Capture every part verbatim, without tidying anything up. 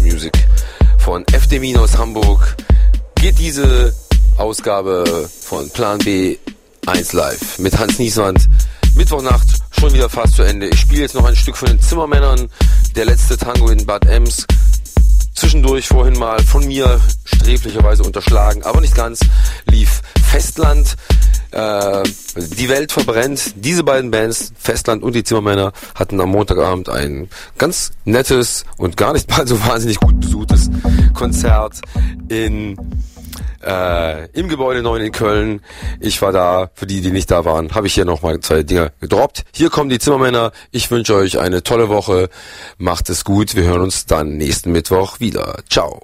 Music von F D- aus Hamburg geht diese Ausgabe von Plan B eins Live mit Hans Nieswand. Mittwochnacht schon wieder fast zu Ende. Ich spiele jetzt noch ein Stück von den Zimmermännern, der letzte Tango in Bad Ems. Zwischendurch vorhin mal von mir sträflicherweise unterschlagen, aber nicht ganz, lief Festland, äh, Die Welt verbrennt. Diese beiden Bands, Festland und die Zimmermänner, hatten am Montagabend ein ganz nettes und gar nicht mal so wahnsinnig gut besuchtes Konzert in Äh, im Gebäude neun in Köln. Ich war da, für die, die nicht da waren, habe ich hier nochmal zwei Dinge gedroppt. Hier kommen die Zimmermänner. Ich wünsche euch eine tolle Woche. Macht es gut. Wir hören uns dann nächsten Mittwoch wieder. Ciao.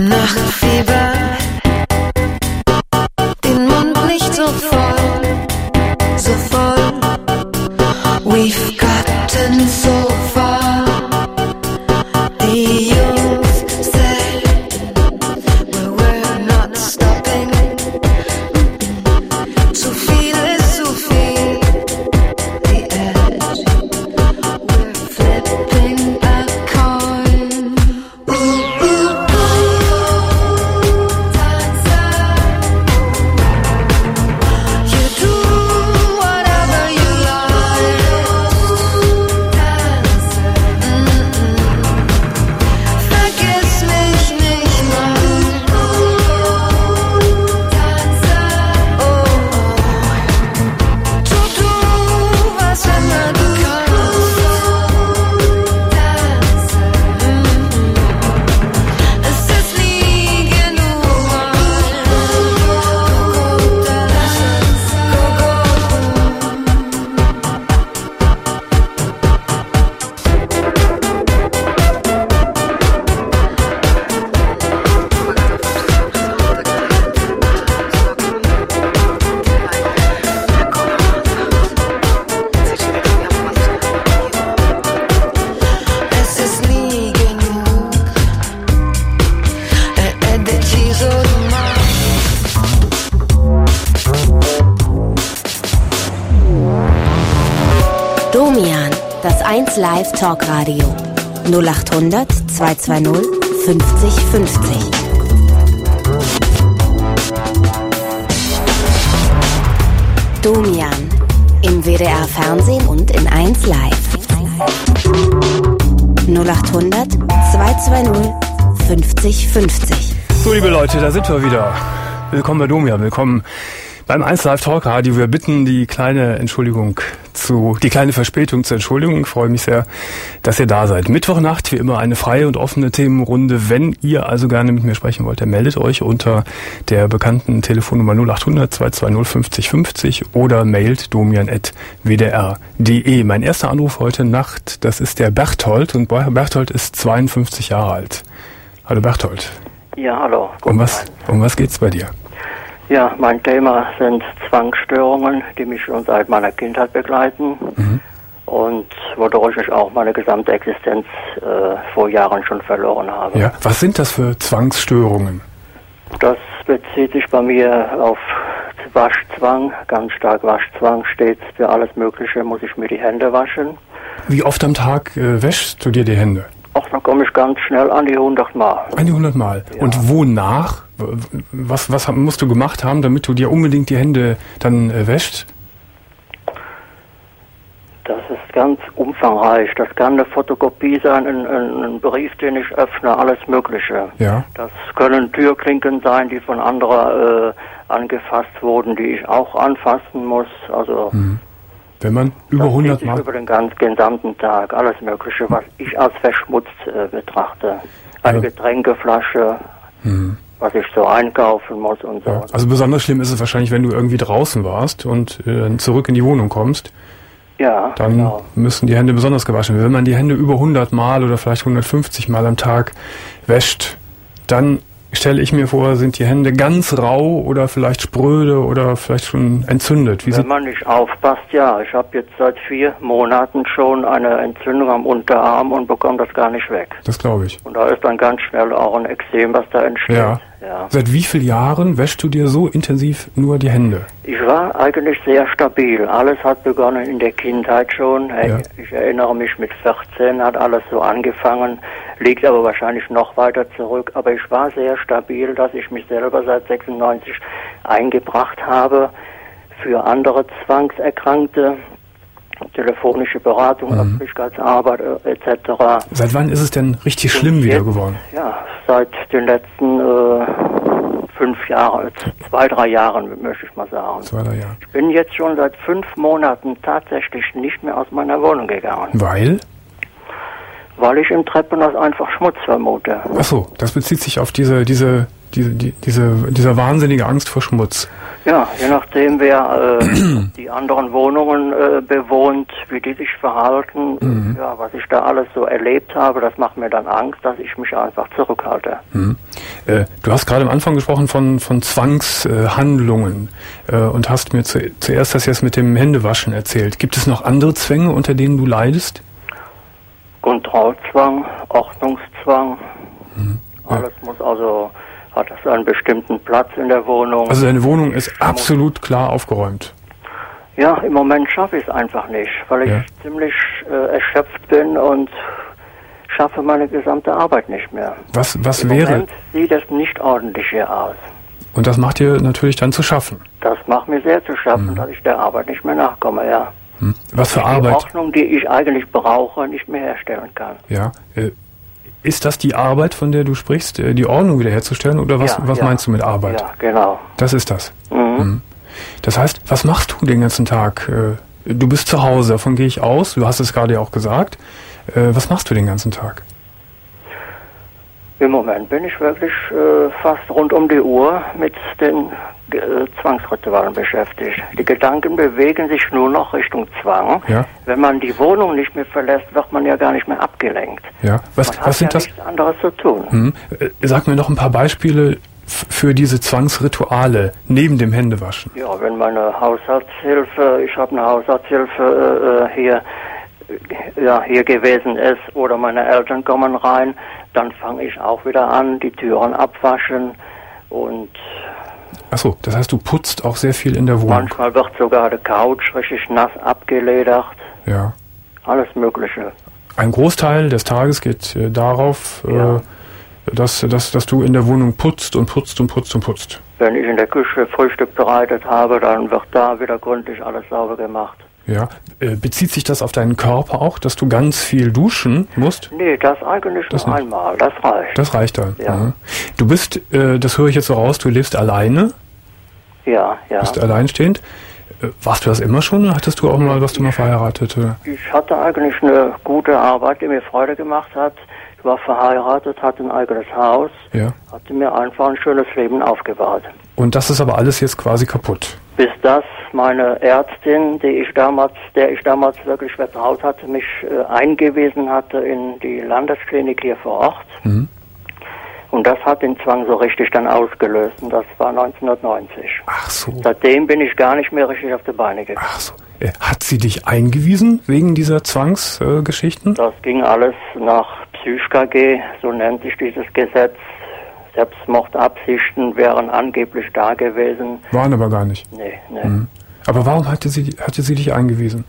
Nachtfieber, den Mund nicht so voll, so voll. We've gotten so far. The youth said, well, we're not stopping. Zu viel ist zu viel. The edge, we're flipping a coin. Ooh, ooh, ooh, dancer. You do whatever you like. Dancer. Mm-mm. Vergiss mich nicht mal. Dancer. Oh, tu du, was immer du kannst. Dancer. Mm-mm. Es ist nie genug. Go, go, dance. Go, go. Es ist nie genug. È deciso domani. Domian, das eins Live Talkradio. null acht hundert zweihundertzweißig fünfzig fünfzig. Domian, im W D R Fernsehen und in eins Live. null acht hundert zweihundertzweißig fünfzig fünfzig. So, liebe Leute, da sind wir wieder. Willkommen bei Domian, willkommen beim eins Live Talk Radio. Wir bitten die kleine Entschuldigung zu, die kleine Verspätung zur Entschuldigung. Ich freue mich sehr, dass ihr da seid. Mittwochnacht, wie immer, eine freie und offene Themenrunde. Wenn ihr also gerne mit mir sprechen wollt, dann meldet euch unter der bekannten Telefonnummer null acht hundert zweihundertzweißig fünfzig fünfzig oder mailt domian at w d r punkt d e. Mein erster Anruf heute Nacht, das ist der Berthold, und Berthold ist zweiundfünfzig Jahre alt. Hallo Berthold. Ja, hallo. Um was, um was geht's bei dir? Ja, mein Thema sind Zwangsstörungen, die mich schon seit meiner Kindheit begleiten Mhm. und wodurch ich auch meine gesamte Existenz äh, vor Jahren schon verloren habe. Ja, was sind das für Zwangsstörungen? Das bezieht sich bei mir auf Waschzwang, ganz stark Waschzwang, stets für alles Mögliche muss ich mir die Hände waschen. Wie oft am Tag äh, wäschst du dir die Hände? Ach, dann komme ich ganz schnell an die hundert Mal. Eine hundert Mal. Ja. Und wonach? Was, was musst du gemacht haben, damit du dir unbedingt die Hände dann äh, wäschst? Das ist ganz umfangreich. Das kann eine Fotokopie sein, ein, ein, ein Brief, den ich öffne, alles Mögliche. Ja. Das können Türklinken sein, die von anderer äh, angefasst wurden, die ich auch anfassen muss. Also Mhm. Wenn man über das zieht hundert sich Mal... über den ganz gesamten Tag, alles Mögliche, was ich als verschmutzt äh, betrachte. Eine Ja. Getränkeflasche, Mhm. was ich so einkaufen muss und so. Ja. Also besonders schlimm ist es wahrscheinlich, wenn du irgendwie draußen warst und äh, zurück in die Wohnung kommst. Ja, Dann genau. müssen die Hände besonders gewaschen werden. Wenn man die Hände über hundert Mal oder vielleicht hundertfünfzig Mal am Tag wäscht, dann stelle ich mir vor, sind die Hände ganz rau oder vielleicht spröde oder vielleicht schon entzündet. Wie Wenn sieht, man nicht aufpasst, ja. Ich habe jetzt seit vier Monaten schon eine Entzündung am Unterarm und bekomme das gar nicht weg. das glaube ich. Und da ist dann ganz schnell auch ein Extrem, was da entsteht. Ja. Ja. Seit wie vielen Jahren wäschst du dir so intensiv nur die Hände? Ich war eigentlich sehr stabil. Alles hat begonnen in der Kindheit schon. Ja. Ich erinnere mich, mit vierzehn hat alles so angefangen, liegt aber wahrscheinlich noch weiter zurück. Aber ich war sehr stabil, dass ich mich selber seit sechsundneunzig eingebracht habe für andere Zwangserkrankte, telefonische Beratung, Mhm. Öffentlichkeitsarbeit äh, et cetera. Seit wann ist es denn richtig schlimm Und wieder jetzt, geworden? Ja, seit den letzten äh, fünf Jahren, zwei, drei Jahren, möchte ich mal sagen. Zwei, drei Jahre. Ich bin jetzt schon seit fünf Monaten tatsächlich nicht mehr aus meiner Wohnung gegangen, Weil? weil ich im Treppenhaus einfach Schmutz vermute. Ach so, das bezieht sich auf diese, diese diese, die, diese, dieser wahnsinnige Angst vor Schmutz. Ja, je nachdem, wer äh, die anderen Wohnungen äh, bewohnt, wie die sich verhalten, mhm. ja, was ich da alles so erlebt habe, das macht mir dann Angst, dass ich mich einfach zurückhalte. Mhm. Äh, du hast gerade am Anfang gesprochen von, von Zwangshandlungen äh, und hast mir zu, zuerst das jetzt mit dem Händewaschen erzählt. Gibt es noch andere Zwänge, unter denen du leidest? Kontrollzwang, Ordnungszwang, Mhm. Ja. alles muss also, hat es einen bestimmten Platz in der Wohnung. Also deine Wohnung ist absolut klar aufgeräumt. Ja, im Moment schaffe ich es einfach nicht, weil ich Ja. ziemlich äh, erschöpft bin und schaffe meine gesamte Arbeit nicht mehr. Was, was Im wäre, Moment sieht es nicht ordentlich hier aus. und das macht dir natürlich dann zu schaffen. Das macht mir sehr zu schaffen, Mhm. dass ich der Arbeit nicht mehr nachkomme, ja. Hm? Was für Die Arbeit? Ordnung, die ich eigentlich brauche, nicht mehr herstellen kann. Ja. Äh, ist das die Arbeit, von der du sprichst, äh, die Ordnung wiederherzustellen, oder was, Ja, was ja. meinst du mit Arbeit? Ja, genau. Das ist das. Mhm. Mhm. Das heißt, was machst du den ganzen Tag? Äh, du bist zu Hause, davon gehe ich aus, du hast es gerade ja auch gesagt. Äh, was machst du den ganzen Tag? Im Moment bin ich wirklich äh, fast rund um die Uhr mit den äh, Zwangsritualen beschäftigt. Die Gedanken bewegen sich nur noch Richtung Zwang. Ja. Wenn man die Wohnung nicht mehr verlässt, wird man ja gar nicht mehr abgelenkt. Ja. Was, Man hat was sind ja das? nichts anderes zu tun. Hm? Äh, Sag mir noch ein paar Beispiele f- für diese Zwangsrituale neben dem Händewaschen. Ja, wenn meine Haushaltshilfe, ich habe eine Haushaltshilfe äh, hier, äh, ja, hier gewesen ist, oder meine Eltern kommen rein, dann fange ich auch wieder an, die Türen abwaschen und Achso, das heißt, du putzt auch sehr viel in der Wohnung. manchmal wird sogar die Couch richtig nass abgeledert, Ja. alles Mögliche. Ein Großteil des Tages geht äh, darauf, Ja. äh, dass, dass, dass du in der Wohnung putzt und putzt und putzt und putzt. Wenn ich in der Küche Frühstück bereitet habe, dann wird da wieder gründlich alles sauber gemacht. Ja. Äh, bezieht sich das auf deinen Körper auch, dass du ganz viel duschen musst? Nee, das eigentlich Das nur nicht. einmal, das reicht. Das reicht dann. Ja. Mhm. Du bist, äh, das höre ich jetzt so raus, du lebst alleine, Ja, ja. bist alleinstehend. Äh, warst du das immer schon oder hattest du auch mal, warst du mal verheiratet? Oder? Ich hatte eigentlich eine gute Arbeit, die mir Freude gemacht hat. Ich war verheiratet, hatte ein eigenes Haus, Ja. hatte mir einfach ein schönes Leben aufgebaut. Und das ist aber alles jetzt quasi kaputt. Bis das meine Ärztin, die ich damals, der ich damals wirklich vertraut hatte, mich äh, eingewiesen hatte in die Landesklinik hier vor Ort. Mhm. Und das hat den Zwang so richtig dann ausgelöst. Und das war neunzehnhundertneunzig. Ach so. Seitdem bin ich gar nicht mehr richtig auf die Beine gegangen. Ach so. Äh, Hat sie dich eingewiesen wegen dieser Zwangsgeschichten? Äh, Geschichten? Das ging alles nach Psych-K G, so nennt sich dieses Gesetz. Selbstmordabsichten wären angeblich da gewesen. Waren aber gar nicht. Nee, nee. Mhm. Aber warum hatte sie, hatte sie dich eingewiesen?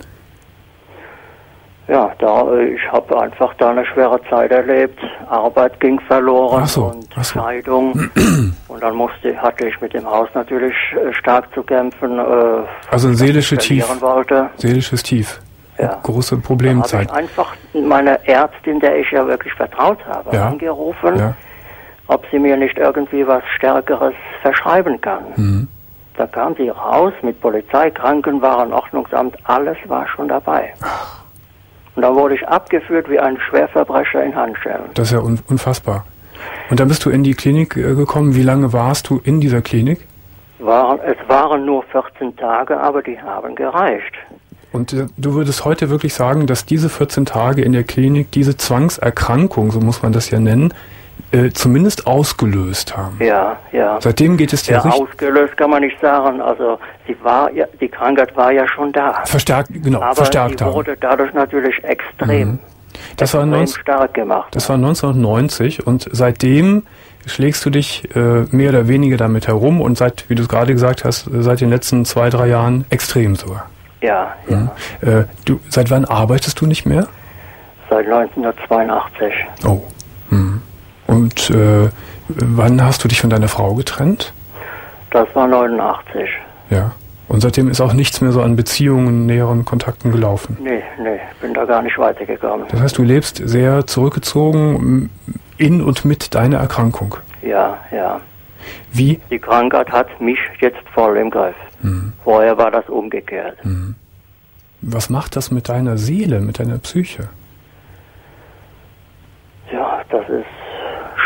Ja, da, äh, ich habe einfach da eine schwere Zeit erlebt. Arbeit ging verloren Ach so, und ach so. Scheidung. Und dann musste, hatte ich mit dem Haus natürlich äh, stark zu kämpfen. Äh, Also ein seelische was ich Tief. verlieren wollte. Seelisches Tief. Ja. Große Da habe Problemzeit. ich einfach meine Ärztin, der ich ja wirklich vertraut habe, Ja. angerufen, Ja. ob sie mir nicht irgendwie was Stärkeres verschreiben kann. Mhm. Da kam sie raus mit Polizei, Krankenwagen, Ordnungsamt, alles war schon dabei. Und dann wurde ich abgeführt wie ein Schwerverbrecher in Handschellen. Das ist ja un unfassbar. Und dann bist du in die Klinik äh, gekommen. Wie lange warst du in dieser Klinik? Waren, es waren nur vierzehn Tage, aber die haben gereicht. Und äh, du würdest heute wirklich sagen, dass diese vierzehn Tage in der Klinik diese Zwangserkrankung, so muss man das ja nennen, äh, zumindest ausgelöst haben. Ja, ja. Seitdem geht es dir Ja, richtig ausgelöst kann man nicht sagen. Also sie war ja, die Krankheit war ja schon da. verstärkt, genau, Aber verstärkt sie haben. wurde dadurch natürlich extrem, Mhm. Das war, extrem neunzehn, stark gemacht. das war neunzehnhundertneunzig und seitdem schlägst du dich äh, mehr oder weniger damit herum und seit, wie du es gerade gesagt hast, äh, seit den letzten zwei, drei Jahren extrem sogar. Ja, ja. Mhm. Äh, du, seit wann arbeitest du nicht mehr? Seit neunzehnhundertzweiundachtzig. Oh. Mhm. Und äh, wann hast du dich von deiner Frau getrennt? Das war neunundachtzig. Ja. Und seitdem ist auch nichts mehr so an Beziehungen, näheren Kontakten gelaufen. Nee, nee, bin da gar nicht weitergekommen. Das heißt, du lebst sehr zurückgezogen m, in und mit deiner Erkrankung. Ja, ja. Wie? Die Krankheit hat mich jetzt voll im Griff. Mhm. Vorher war das umgekehrt. Mhm. Was macht das mit deiner Seele, mit deiner Psyche? Ja, das ist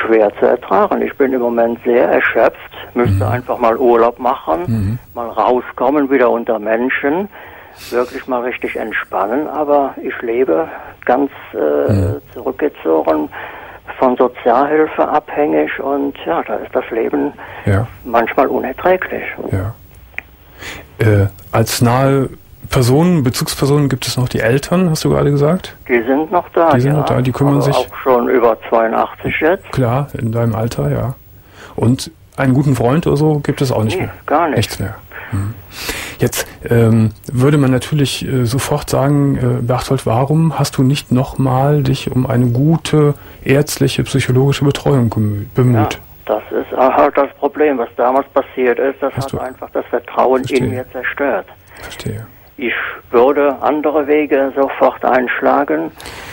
schwer zu ertragen. Ich bin im Moment sehr erschöpft, müsste Mhm. einfach mal Urlaub machen, Mhm. mal rauskommen, wieder unter Menschen, wirklich mal richtig entspannen, aber ich lebe ganz äh, Mhm. zurückgezogen, von Sozialhilfe abhängig und ja, da ist das Leben Ja. manchmal unerträglich. Ja. Äh, als nahe Personen, Bezugspersonen gibt es noch die Eltern, hast du gerade gesagt? Die sind noch da, Die sind ja, noch da, die kümmern aber sich- auch schon über zweiundachtzig jetzt. Klar, in deinem Alter, ja. Und einen guten Freund oder so gibt es auch nicht Nee, mehr. gar nicht. Nichts mehr. Mhm. Jetzt ähm, würde man natürlich äh, sofort sagen, äh, Berthold, warum hast du nicht nochmal dich um eine gute ärztliche, psychologische Betreuung gemü- Ja, bemüht? das ist halt das Problem, was damals passiert ist. Das Hast hat du- einfach das Vertrauen Verstehe. in mir zerstört. Verstehe. Ich würde andere Wege sofort einschlagen.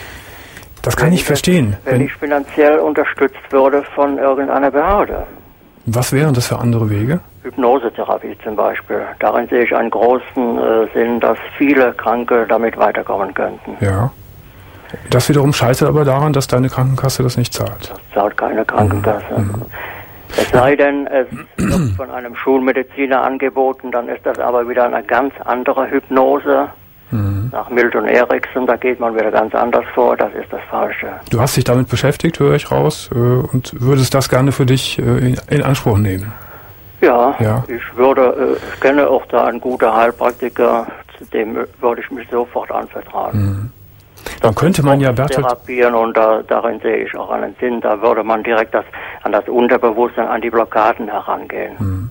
Das kann wenn ich verstehen. Wenn, Wenn, ich finanziell unterstützt würde von irgendeiner Behörde. was wären das für andere Wege? Hypnosetherapie zum Beispiel. Darin sehe ich einen großen äh, Sinn, dass viele Kranke damit weiterkommen könnten. Ja. Das wiederum scheitert aber daran, dass deine Krankenkasse das nicht zahlt. Das zahlt keine Krankenkasse. Mhm. Es sei denn, es wird von einem Schulmediziner angeboten, dann ist das aber wieder eine ganz andere Hypnose. Mhm. Nach Milton Erickson, da geht man wieder ganz anders vor, das ist das Falsche. Du hast dich damit beschäftigt, höre ich raus, äh, und würdest das gerne für dich äh, in, in Anspruch nehmen. Ja, Ja. ich würde, äh, ich kenne auch da einen guten Heilpraktiker, zu dem würde ich mich sofort anvertrauen. Mhm. Dann könnte man ja, Berthold, Therapieren und da, darin sehe ich auch einen Sinn, da würde man direkt das, an das Unterbewusstsein, an die Blockaden herangehen. Mhm.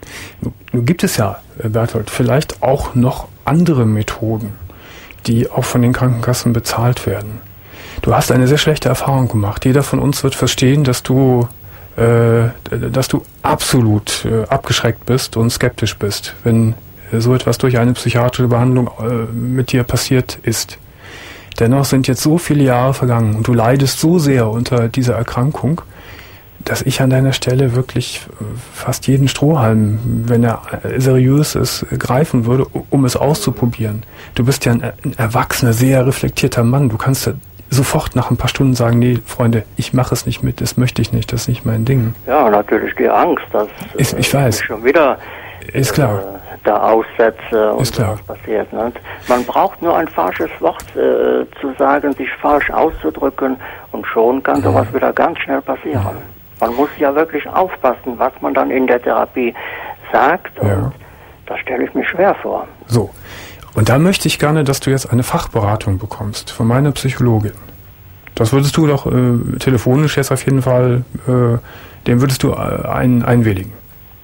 nun gibt es ja, äh, Berthold, vielleicht auch noch andere Methoden, die auch von den Krankenkassen bezahlt werden. Du hast eine sehr schlechte Erfahrung gemacht. Jeder von uns wird verstehen, dass du, äh, dass du absolut äh, abgeschreckt bist und skeptisch bist, wenn äh, so etwas durch eine psychiatrische Behandlung äh, mit dir passiert ist. Dennoch sind jetzt so viele Jahre vergangen und du leidest so sehr unter dieser Erkrankung, dass ich an deiner Stelle wirklich fast jeden Strohhalm, wenn er seriös ist, greifen würde, um es auszuprobieren. Du bist ja ein, ein erwachsener, sehr reflektierter Mann. Du kannst ja sofort nach ein paar Stunden sagen, nee, Freunde, ich mache es nicht mit, das möchte ich nicht, das ist nicht mein Ding. Ja, natürlich die Angst, dass Ist- ich äh, weiß. ich schon wieder Ist klar. Äh, da aussetze und Ist klar. was passiert. Ne? Man braucht nur ein falsches Wort äh, zu sagen, sich falsch auszudrücken und schon kann Mhm. sowas wieder ganz schnell passieren. Man muss ja wirklich aufpassen, was man dann in der Therapie sagt und Ja. das stelle ich mir schwer vor. So. Und da möchte ich gerne, dass du jetzt eine Fachberatung bekommst von meiner Psychologin. Das würdest du doch äh, telefonisch jetzt auf jeden Fall, äh, dem würdest du äh, ein, einwilligen.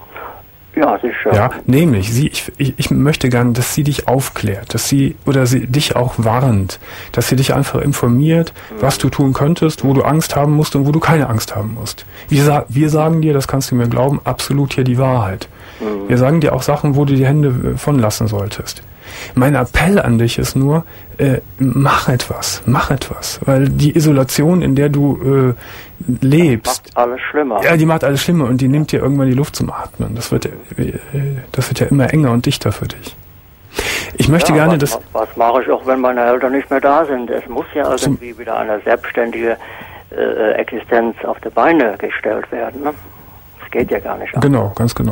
Ja, sicher. Ja, nämlich, sie, ich, ich, ich möchte gerne, dass sie dich aufklärt, dass sie, oder sie dich auch warnt, dass sie dich einfach informiert, was du tun könntest, wo du Angst haben musst und wo du keine Angst haben musst. Wir, sa- wir sagen dir, das kannst du mir glauben, absolut hier die Wahrheit. Wir sagen dir auch Sachen, wo du die Hände äh, von lassen solltest. Mein Appell an dich ist nur, äh, mach etwas, mach etwas, weil die Isolation, in der du äh, lebst, Macht alles schlimmer. ja, die macht alles schlimmer und die nimmt dir irgendwann die Luft zum Atmen. Das wird, äh, das wird ja immer enger und dichter für dich. Ich möchte Ja, gerne, was, dass... was mache ich auch, wenn meine Eltern nicht mehr da sind? Es muss ja Zum- irgendwie wieder eine selbstständige äh, Existenz auf die Beine gestellt werden. Ne? Das geht ja gar nicht anders. Genau, ganz genau.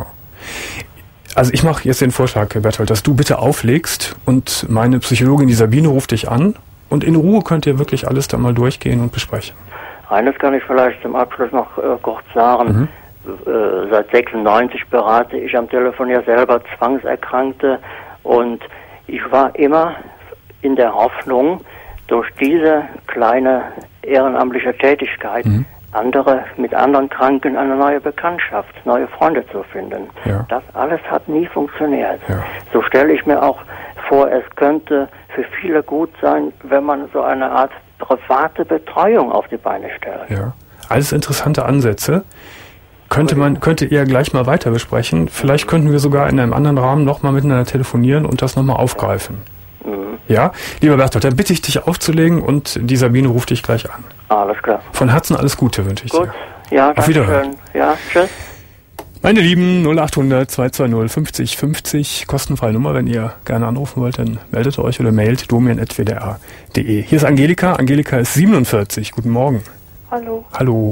Also ich mache jetzt den Vorschlag, Herr Berthold, dass du bitte auflegst und meine Psychologin, die Sabine, ruft dich an und in Ruhe könnt ihr wirklich alles da mal durchgehen und besprechen. Eines kann ich vielleicht zum Abschluss noch äh, kurz sagen. Mhm. Äh, seit sechsundneunzig berate ich am Telefon ja selber Zwangserkrankte und ich war immer in der Hoffnung, durch diese kleine ehrenamtliche Tätigkeit Mhm. andere mit anderen Kranken eine neue Bekanntschaft, neue Freunde zu finden. Ja. Das alles hat nie funktioniert. Ja. So stelle ich mir auch vor, es könnte für viele gut sein, wenn man so eine Art private Betreuung auf die Beine stellt. Ja. Alles interessante Ansätze. Könnte man, könnte ihr gleich mal weiter besprechen. Vielleicht könnten wir sogar in einem anderen Rahmen nochmal miteinander telefonieren und das nochmal aufgreifen. Mhm. Ja? Lieber Berthold, dann bitte ich dich aufzulegen und die Sabine ruft dich gleich an. Alles klar. Von Herzen alles Gute wünsche ich Gut. dir. Ja, Auf danke Wiederhören. schön. Ja, tschüss. Meine Lieben, null acht hundert zwei zwei null fünfzig fünfzig, kostenfreie Nummer, wenn ihr gerne anrufen wollt, dann meldet euch oder mailt domian at w d r punkt d e. Hier ist Angelika. Angelika ist siebenundvierzig. Guten Morgen. Hallo. Hallo.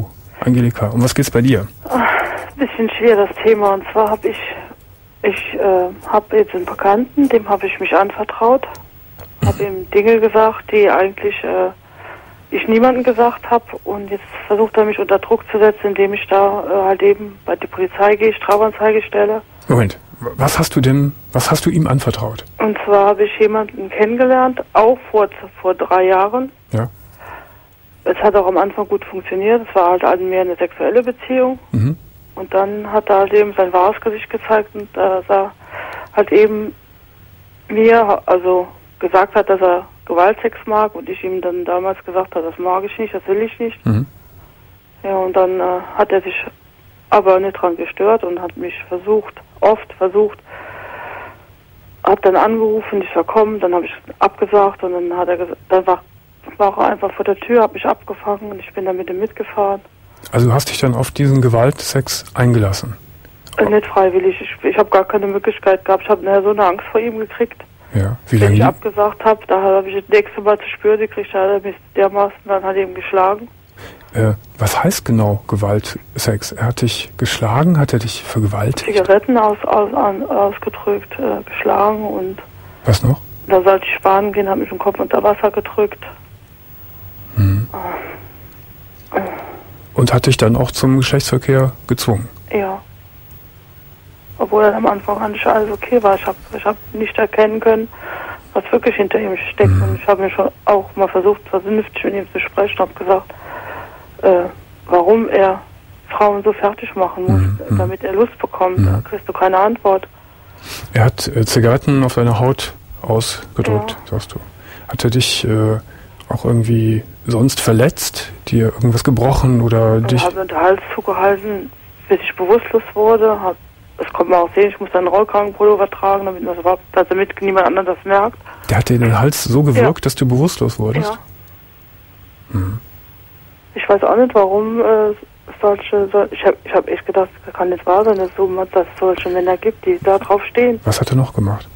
Angelika, um was geht's bei dir? Ach, bisschen schwer das Thema. Und zwar habe ich, ich äh, habe jetzt einen Bekannten, dem habe ich mich anvertraut, habe ihm Dinge gesagt, die eigentlich äh, ich niemandem gesagt habe. Und jetzt versucht er mich unter Druck zu setzen, indem ich da äh, halt eben bei die Polizei gehe, Strafanzeige stelle. Moment, was hast du denn, was hast du ihm anvertraut? Und zwar habe ich jemanden kennengelernt, auch vor, vor drei Jahren. Ja. Es hat auch am Anfang gut funktioniert. Es war halt also mehr eine sexuelle Beziehung. Mhm. Und dann hat er halt eben sein wahres Gesicht gezeigt und dass er halt eben mir also gesagt hat, dass er Gewaltsex mag und ich ihm dann damals gesagt habe, das mag ich nicht, das will ich nicht. Mhm. Ja, und dann äh, hat er sich aber nicht dran gestört und hat mich versucht, oft versucht, hat dann angerufen, ich soll kommen, dann habe ich abgesagt und dann hat er gesagt, dann war, war er einfach vor der Tür, hat mich abgefangen und ich bin dann mit ihm mitgefahren. Also du hast dich dann auf diesen Gewaltsex eingelassen? Äh, nicht freiwillig, ich, ich habe gar keine Möglichkeit gehabt, ich habe nachher so eine Angst vor ihm gekriegt. Ja, wie Wenn lange? ich abgesagt habe, da habe ich das nächste Mal zu spüren gekriegt, da hat er mich dermaßen, dann hat er ihn geschlagen. Äh, was heißt genau Gewaltsex? Er hat dich geschlagen, hat er dich vergewaltigt? Zigaretten aus, aus, an, ausgedrückt, äh, geschlagen und Was noch? da sollte ich sparen gehen, hat mich den Kopf unter Wasser gedrückt. Mhm. Äh, Und hat dich dann auch zum Geschlechtsverkehr gezwungen? ja. Obwohl dann am Anfang an nicht alles okay war. Ich habe ich hab nicht erkennen können, was wirklich hinter ihm steckt. Mhm. Und ich habe mir schon auch mal versucht, vernünftig mit ihm zu sprechen, habe gesagt, äh, warum er Frauen so fertig machen muss, Mhm. damit er Lust bekommt. Mhm. Da kriegst du keine Antwort. Er hat äh, Zigaretten auf deine Haut ausgedrückt, Ja. sagst du. Hat er dich äh, auch irgendwie sonst verletzt, dir irgendwas gebrochen oder Ich dich... habe mir den Hals zugehalten, bis ich bewusstlos wurde. Hab, das kommt man auch sehen, ich muss dann einen Rollkragenpullover tragen, damit, man das überhaupt, dass damit niemand anderes das merkt. Der hat dir den Hals so gewirkt, Ja. dass du bewusstlos wurdest? Ja. Mhm. Ich weiß auch nicht, warum äh, solche, so, ich habe ich hab echt gedacht, das kann nicht wahr sein, dass, so, dass es solche Männer gibt, die da drauf stehen. Was hat er noch gemacht?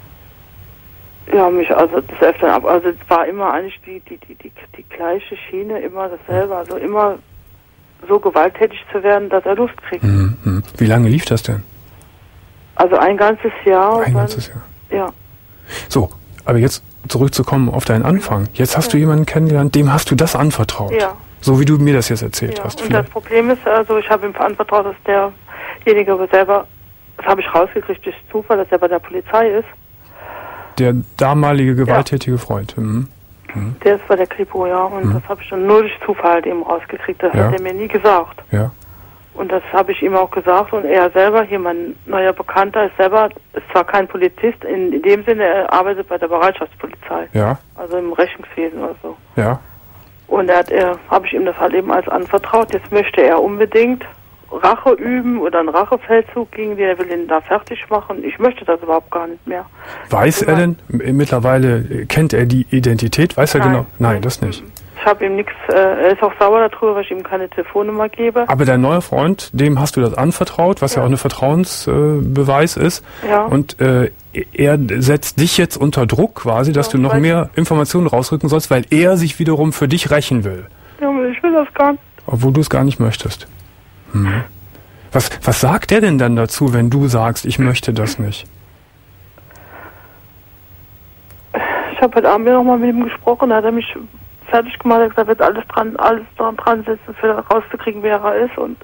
Ja, mich, also das öfter ab, also es war immer eigentlich die, die, die, die, die gleiche Schiene, immer dasselbe, also immer so gewalttätig zu werden, dass er Lust kriegt. Mhm. Mhm. Wie lange lief das denn? Also ein ganzes Jahr. Ein dann, ganzes Jahr. Ja. So, aber jetzt zurückzukommen auf deinen Anfang. Jetzt hast du jemanden kennengelernt, dem hast du das anvertraut. Ja. So wie du mir das jetzt erzählt Ja. hast. Und Vielleicht. das Problem ist, also ich habe ihm anvertraut, dass derjenige selber, das habe ich rausgekriegt durch Zufall, dass er bei der Polizei ist. Der damalige gewalttätige Freund. Mhm. Mhm. Der ist bei der Kripo, ja. Und Mhm. das habe ich dann nur durch Zufall halt eben rausgekriegt. Das Ja. hat er mir nie gesagt. Ja. Und das habe ich ihm auch gesagt. Und er selber, hier mein neuer Bekannter, ist selber, ist zwar kein Polizist, in, in dem Sinne, er arbeitet bei der Bereitschaftspolizei. Ja. Also im Rechnungswesen oder so. Ja. Und er hat, er, habe ich ihm das halt eben als anvertraut. Jetzt möchte er unbedingt Rache üben oder einen Rachefeldzug gegen den, er will ihn da fertig machen. Ich möchte das überhaupt gar nicht mehr. Weiß er denn, m- mittlerweile äh, kennt er die Identität? Weiß er Nein. genau? Nein, das nicht. Ich habe ihm nichts, äh, er ist auch sauer darüber, weil ich ihm keine Telefonnummer gebe. Aber dein neuer Freund, dem hast du das anvertraut, was ja, Ja. auch ein Vertrauensbeweis ist. Ja. Und äh, er setzt dich jetzt unter Druck quasi, dass Ja, du noch weiß mehr Informationen rausrücken sollst, weil er sich wiederum für dich rächen will. Ja, aber ich will das gar nicht. Obwohl du es gar nicht möchtest. Hm. Was, was sagt er denn dann dazu, wenn du sagst, ich möchte das nicht? Ich habe heute Abend noch mal mit ihm gesprochen, da hat er mich fertig gemacht, er hat gesagt, er wird alles dran, alles dran, dran setzen, für rauszukriegen, wer er ist. Und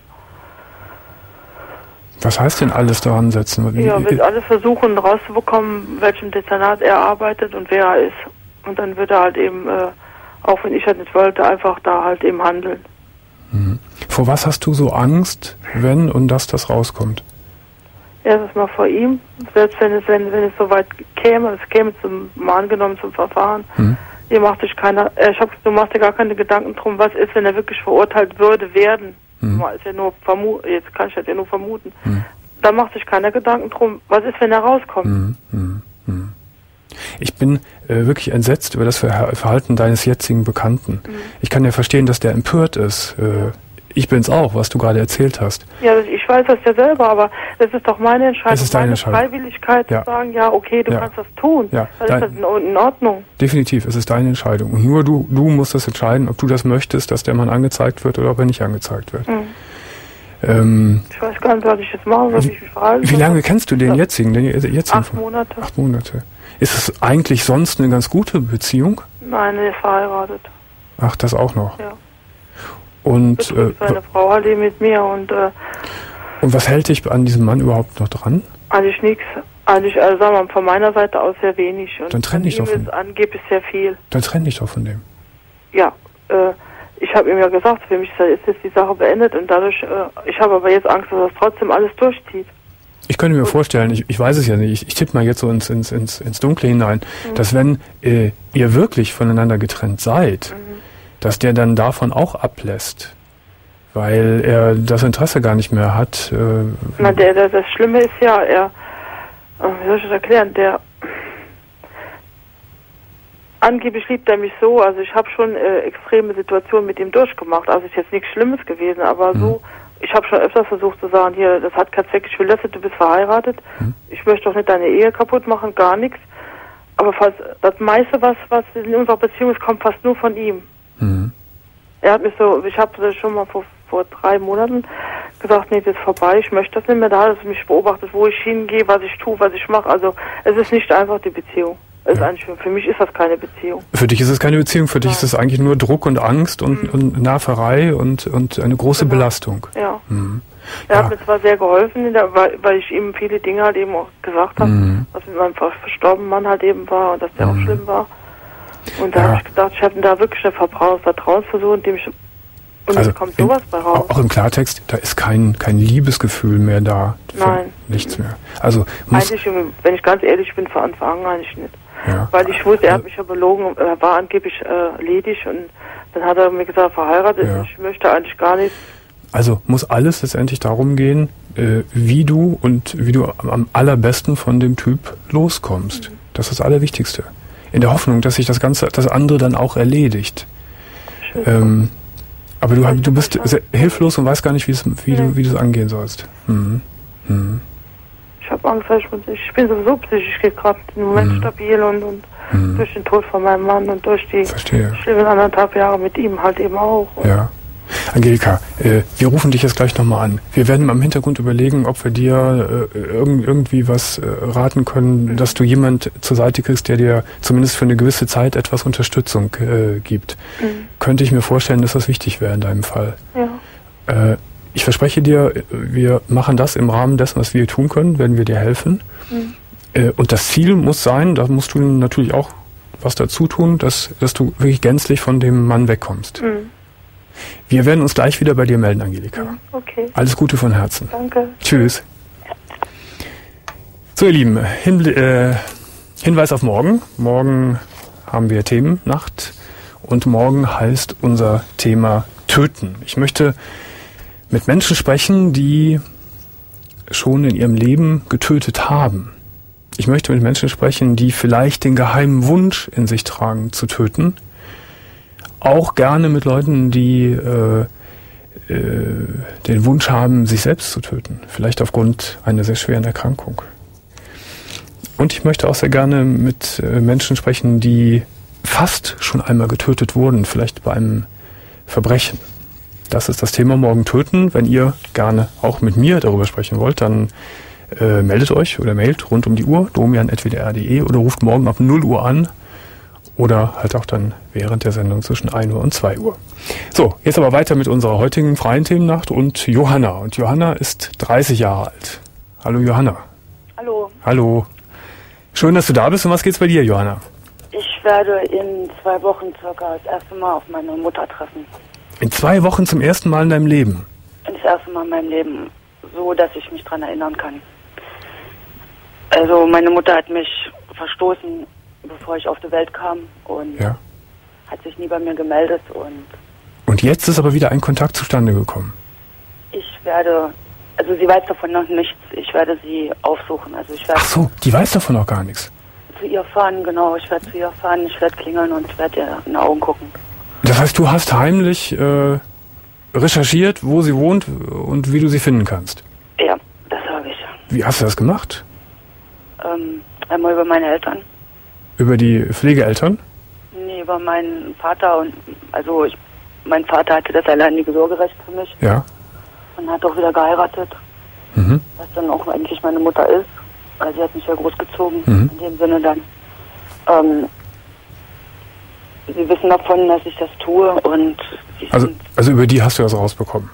Was heißt denn alles daran setzen? ja, wird alles versuchen rauszubekommen, welchem Dezernat er arbeitet und wer er ist. Und dann wird er halt eben, äh, auch wenn ich halt nicht wollte, einfach da halt eben handeln. Hm. Vor was hast du so Angst, wenn und dass das rauskommt? Erstens mal vor ihm, selbst wenn es, wenn, wenn es soweit käme, es käme zum, mal angenommen zum Verfahren, Hm. ihr macht sich keiner, äh, ich hab, du machst dir gar keine Gedanken drum, was ist, wenn er wirklich verurteilt würde werden. Hm. Mal ist ja nur vermu jetzt kann ich das ja nur vermuten. Hm. Da macht sich keiner Gedanken drum, was ist, wenn er rauskommt. Hm. Hm. Hm. Ich bin äh, wirklich entsetzt über das Verha- Verhalten deines jetzigen Bekannten. Mhm. Ich kann ja verstehen, dass der empört ist. Äh, Ich bin's auch, was du gerade erzählt hast. Ja, ich weiß das ja selber, aber das ist doch meine Entscheidung, Es ist deine meine Entscheidung. Freiwilligkeit Ja. zu sagen, ja, okay, du Ja. kannst das tun. Ja. Dann Dein- ist das in, in Ordnung. Definitiv, es ist deine Entscheidung. Und nur du, du musst das entscheiden, ob du das möchtest, dass der Mann angezeigt wird oder ob er nicht angezeigt wird. Mhm. Ähm, Ich weiß gar nicht, was ich jetzt machen soll, wie ich mich verhalten wie soll. lange kennst du den Ja. jetzigen? Den jetzigen Acht Monate. Acht Monate. Ist es eigentlich sonst eine ganz gute Beziehung? Nein, er ist verheiratet. Ach, das auch noch. Ja. Und, äh, Betrügt seine Frau halt eben mit mir und äh, und was hält dich an diesem Mann überhaupt noch dran? eigentlich nichts. Eigentlich, also sagen wir mal, von meiner Seite aus sehr wenig. Und Dann trenn von dich ihm doch von- ist angeblich sehr viel. Dann trenn dich doch von dem. Ja, äh, ich habe ihm ja gesagt, für mich ist jetzt die Sache beendet und dadurch, äh, ich habe aber jetzt Angst, dass er das trotzdem alles durchzieht. Ich könnte mir vorstellen, ich, ich weiß es ja nicht, ich, ich tippe mal jetzt so ins, ins, ins, ins Dunkle hinein, Mhm. dass wenn äh, ihr wirklich voneinander getrennt seid, Mhm. dass der dann davon auch ablässt, weil er das Interesse gar nicht mehr hat. Äh, Na, der, der, das Schlimme ist ja, er, äh, wie soll ich das erklären, der, angeblich liebt er mich so, also ich habe schon äh, extreme Situationen mit ihm durchgemacht, also ist jetzt nichts Schlimmes gewesen, aber Mhm. so, ich habe schon öfters versucht zu sagen, hier, das hat keinen Zweck, ich will das nicht, du bist verheiratet, Mhm. ich möchte doch nicht deine Ehe kaputt machen, gar nichts, aber fast das meiste, was, was in unserer Beziehung ist, kommt fast nur von ihm. mhm. Er hat mich so, ich habe das schon mal vor, vor drei Monaten gesagt, nee, das ist vorbei, ich möchte das nicht mehr, da hat es mich beobachtet, wo ich hingehe, was ich tue, was ich mache, also es ist nicht einfach die Beziehung. Es ist Ja. eigentlich, für mich ist das keine Beziehung. Für dich ist es keine Beziehung, für dich Nein. ist es eigentlich nur Druck und Angst und, Mhm. und Nerverei und, und eine große Genau. Belastung. Ja. Mhm. Er Ja. hat mir zwar sehr geholfen, in der, weil, weil ich ihm viele Dinge halt eben auch gesagt habe, Mhm. was mit meinem ver- verstorbenen Mann halt eben war und dass der Mhm. auch schlimm war. Und da Ja. habe ich gedacht, ich habe da wirklich eine Verbrauch- Vertrauensversuch, in dem ich, und Also es kommt in- sowas bei raus. Auch im Klartext, da ist kein, kein Liebesgefühl mehr da. Nein. Nichts mehr. Also muss, Eigentlich, wenn ich ganz ehrlich bin, von Anfang an eigentlich nicht. ja. Weil ich wusste, er hat mich ja belogen, er war angeblich äh, ledig und dann hat er mir gesagt, verheiratet, Ja. ich möchte eigentlich gar nicht. Also muss alles letztendlich darum gehen, äh, wie du und wie du am, am allerbesten von dem Typ loskommst. Mhm. Das ist das Allerwichtigste. In der Hoffnung, dass sich das Ganze, das andere dann auch erledigt. Ähm, aber du, du bist sehr hilflos und weißt gar nicht, wie es, wie du, wie du es angehen sollst. Mhm. Mhm. Ich habe Angst, weil ich, ich bin sowieso psychisch gerade im Moment Mhm. stabil und, und Mhm. durch den Tod von meinem Mann und durch die Verstehe. schlimmen anderthalb Jahre mit ihm halt eben auch. Und Ja. Angelika, äh, wir rufen dich jetzt gleich nochmal an. Wir werden am Hintergrund überlegen, ob wir dir äh, irgend, irgendwie was äh, raten können, dass du jemand zur Seite kriegst, der dir zumindest für eine gewisse Zeit etwas Unterstützung äh, gibt. Mhm. Könnte ich mir vorstellen, dass das wichtig wäre in deinem Fall. Ja. Äh, ich verspreche dir, wir machen das im Rahmen dessen, was wir tun können, werden wir dir helfen. Mhm. Äh, und das Ziel muss sein, da musst du natürlich auch was dazu tun, dass, dass du wirklich gänzlich von dem Mann wegkommst. Mhm. Wir werden uns gleich wieder bei dir melden, Angelika. Mhm. Okay, Alles Gute von Herzen. danke. Tschüss. So, ihr Lieben, Hin äh, Hinweis auf morgen. Morgen haben wir Themennacht und morgen heißt unser Thema Töten. Ich möchte mit Menschen sprechen, die schon in ihrem Leben getötet haben. Ich möchte mit Menschen sprechen, die vielleicht den geheimen Wunsch in sich tragen, zu töten. Auch gerne mit Leuten, die äh, äh, den Wunsch haben, sich selbst zu töten. Vielleicht aufgrund einer sehr schweren Erkrankung. Und ich möchte auch sehr gerne mit äh, Menschen sprechen, die fast schon einmal getötet wurden, vielleicht bei einem Verbrechen. Das ist das Thema morgen Töten. Wenn ihr gerne auch mit mir darüber sprechen wollt, dann äh, meldet euch oder mailt rund um die Uhr, domian at w d r punkt d e oder ruft morgen ab null Uhr an oder halt auch dann während der Sendung zwischen ein Uhr und zwei Uhr. So, jetzt aber weiter mit unserer heutigen freien Themennacht und Johanna. Und Johanna ist dreißig Jahre alt. Hallo Johanna. Hallo, Hallo. Schön, dass du da bist. Und was geht's bei dir, Johanna? ich werde in zwei Wochen circa das erste Mal auf meine Mutter treffen. In zwei Wochen zum ersten Mal in deinem Leben. Das erste Mal in meinem Leben, so dass ich mich dran erinnern kann. Also meine Mutter hat mich verstoßen, bevor ich auf die Welt kam und Ja. hat sich nie bei mir gemeldet und Und jetzt ist aber wieder ein Kontakt zustande gekommen. ich werde, also sie weiß davon noch nichts, ich werde sie aufsuchen. Also ich werde Ach so, die weiß davon noch gar nichts. zu ihr fahren, genau, ich werde zu ihr fahren, ich werde klingeln und werde ihr in die Augen gucken. Das heißt, du hast heimlich äh, recherchiert, wo sie wohnt und wie du sie finden kannst. Ja, das habe ich. Wie hast du das gemacht? Ähm, einmal über meine Eltern. Über die Pflegeeltern? Nee, über meinen Vater. Und also ich, mein Vater hatte das alleinige Sorgerecht für mich. Ja. Und hat auch wieder geheiratet. Mhm. Was dann auch eigentlich meine Mutter ist. Also sie hat mich ja großgezogen. Mhm. In dem Sinne dann. Ähm, sie wissen davon, dass ich das tue. Und sie Also, sind, also über die hast du das rausbekommen?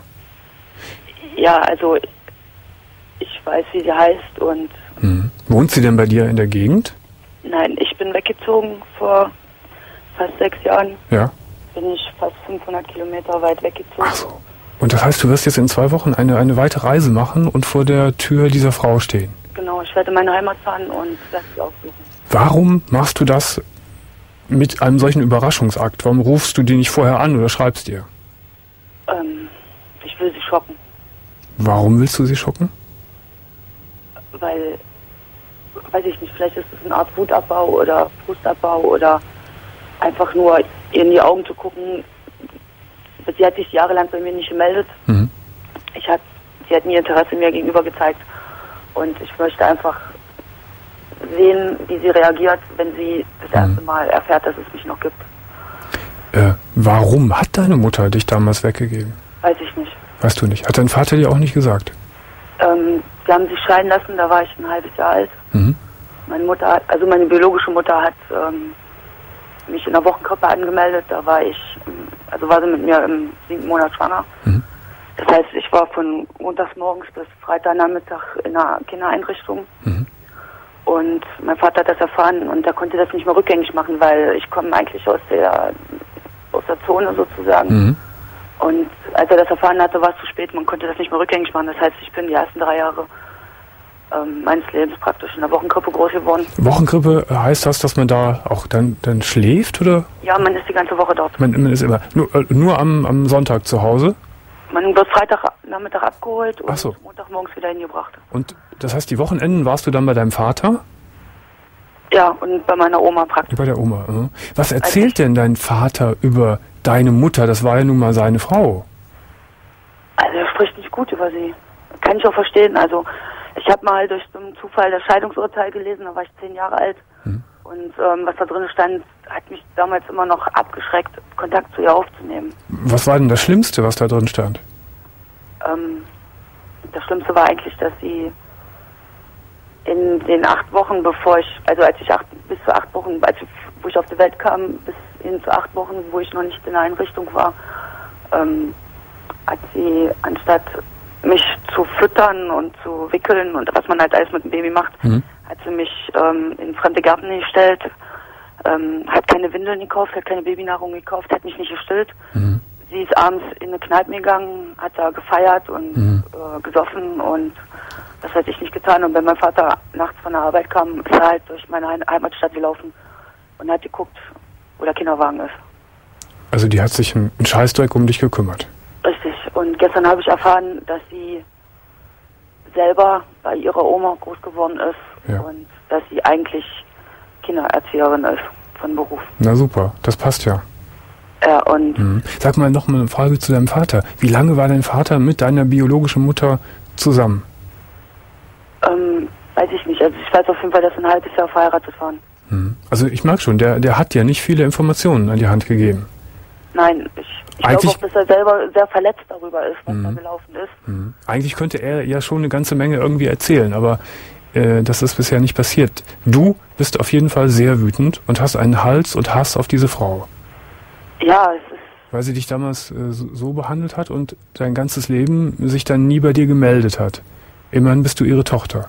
ja, also ich weiß, wie sie heißt. Und Mhm. Wohnt sie denn bei dir in der Gegend? nein, ich bin weggezogen vor fast sechs Jahren. Ja. Bin ich fast fünfhundert Kilometer weit weggezogen. Ach so. Und das heißt, du wirst jetzt in zwei Wochen eine, eine weite Reise machen und vor der Tür dieser Frau stehen. Genau, ich werde in meine Heimat fahren und werde sie aufsuchen. Warum machst du das mit einem solchen Überraschungsakt? Warum rufst du die nicht vorher an oder schreibst dir? Ähm, ich will sie schocken, Warum willst du sie schocken? weil, weiß ich nicht, vielleicht ist es eine Art Wutabbau oder Frustabbau oder einfach nur ihr in die Augen zu gucken. Sie hat sich jahrelang bei mir nicht gemeldet. Mhm. Ich hat, sie hat nie Interesse mir gegenüber gezeigt. Und ich möchte einfach sehen, wie sie reagiert, wenn sie das erste Mal erfährt, dass es mich noch gibt. Äh, warum hat deine Mutter dich damals weggegeben? Weiß ich nicht. Weißt du nicht. Hat dein Vater dir auch nicht gesagt? Ähm, sie haben sich scheiden lassen, da war ich ein halbes Jahr alt. Mhm. Meine Mutter, hat, also meine biologische Mutter hat ähm, mich in der Wochenkrippe angemeldet. Da war ich, also war sie mit mir im siebten Monat schwanger. Mhm. Das heißt, ich war von montags morgens bis Freitagnachmittag in einer Kindereinrichtung. Mhm. Und mein Vater hat das erfahren und er konnte das nicht mehr rückgängig machen, weil ich komme eigentlich aus der aus der Zone sozusagen. Mhm. Und als er das erfahren hatte, war es zu spät. Man konnte das nicht mehr rückgängig machen. Das heißt, ich bin die ersten drei Jahre ähm, meines Lebens praktisch in der Wochenkrippe groß geworden. Wochenkrippe, heißt das, dass man da auch dann, dann schläft, oder? Ja, man ist die ganze Woche dort. Man, man ist immer nur, äh, nur am, am Sonntag zu Hause? Man wird Freitagnachmittag abgeholt und Ach so. Montagmorgens wieder hingebracht. Und das heißt, die Wochenenden warst du dann bei deinem Vater? Ja, und bei meiner Oma praktisch. Bei der Oma. äh. Was erzählt denn dein Vater über deine Mutter? Das war ja nun mal seine Frau. Also er spricht nicht gut über sie. Kann ich auch verstehen. Also ich habe mal durch zum Zufall das Scheidungsurteil gelesen, da war ich zehn Jahre alt. Hm. Und ähm, was da drin stand, hat mich damals immer noch abgeschreckt, Kontakt zu ihr aufzunehmen. Was war denn das Schlimmste, was da drin stand? Ähm, das Schlimmste war eigentlich, dass sie in den acht Wochen, bevor ich, also als ich acht, bis zu acht Wochen, als ich, wo ich auf die Welt kam, bis hin zu acht Wochen, wo ich noch nicht in der Einrichtung war, ähm, hat sie, anstatt mich zu füttern und zu wickeln und was man halt alles mit dem Baby macht, Mhm. hat sie mich ähm, in fremde Gärten gestellt, ähm, hat keine Windeln gekauft, hat keine Babynahrung gekauft, hat mich nicht gestillt. Mhm. Sie ist abends in eine Kneipe gegangen, hat da gefeiert und Mhm. äh, gesoffen und das hatte ich nicht getan. Und wenn mein Vater nachts von der Arbeit kam, ist er halt durch meine Heim- Heimatstadt gelaufen und hat geguckt, wo der Kinderwagen ist. Also die hat sich einen Scheißdreck um dich gekümmert. Richtig. Und gestern habe ich erfahren, dass sie selber bei ihrer Oma groß geworden ist Ja. und dass sie eigentlich Kindererzieherin ist von Beruf. Na super, das passt ja. Ja, und Mhm. Sag mal noch mal eine Frage zu deinem Vater. Wie lange war dein Vater mit deiner biologischen Mutter zusammen? ähm, weiß ich nicht. Also ich weiß auf jeden Fall, dass sie ein halbes Jahr verheiratet waren. Mhm. Also ich merke schon, der, der hat ja nicht viele Informationen an die Hand gegeben. Nein, ich, ich glaube Eigentlich- auch, dass er selber sehr verletzt darüber ist, was Mhm. da gelaufen ist. Mhm. Eigentlich könnte er ja schon eine ganze Menge irgendwie erzählen, aber äh, das ist bisher nicht passiert. Du bist auf jeden Fall sehr wütend und hast einen Hals und Hass auf diese Frau, Ja, es ist, weil sie dich damals äh, so, so behandelt hat und dein ganzes Leben sich dann nie bei dir gemeldet hat. Immerhin bist du ihre Tochter.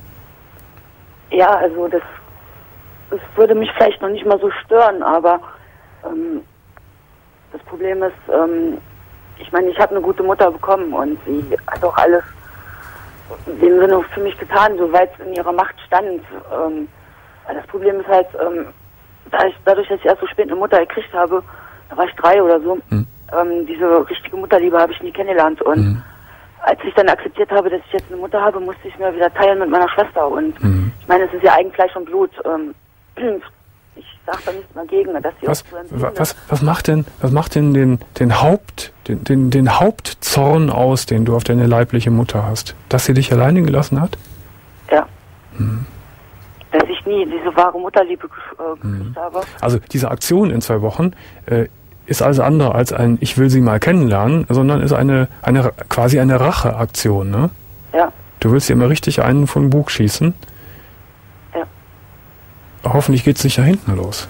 ja, also das, das würde mich vielleicht noch nicht mal so stören, aber ähm, das Problem ist, ähm, ich meine, ich habe eine gute Mutter bekommen und sie hat auch alles in dem Sinne für mich getan, soweit es in ihrer Macht stand. Ähm, aber das Problem ist halt, ähm, da ich, dadurch, dass ich erst so spät eine Mutter gekriegt habe, da war ich drei oder so, Mhm. ähm, diese richtige Mutterliebe habe ich nie kennengelernt. Und Mhm. als ich dann akzeptiert habe, dass ich jetzt eine Mutter habe, musste ich mir wieder teilen mit meiner Schwester. Und Mhm. ich meine, es ist ja Eigenfleisch und Blut. Ähm, ich sage da nichts dagegen, dass sie Was, auch so empfindet. was, was macht denn, was macht denn den, den Haupt, den, den, den Hauptzorn aus, den du auf deine leibliche Mutter hast? Dass sie dich alleine gelassen hat? Ja. Hm. Dass ich nie diese wahre Mutterliebe äh, gekriegt Hm. habe. Also diese Aktion in zwei Wochen äh, ist alles andere als ein Ich will sie mal kennenlernen, sondern ist eine, eine quasi eine Racheaktion, ne? Ja. Du willst dir immer richtig einen von Bug schießen. Ja. Hoffentlich geht's nicht nach hinten los.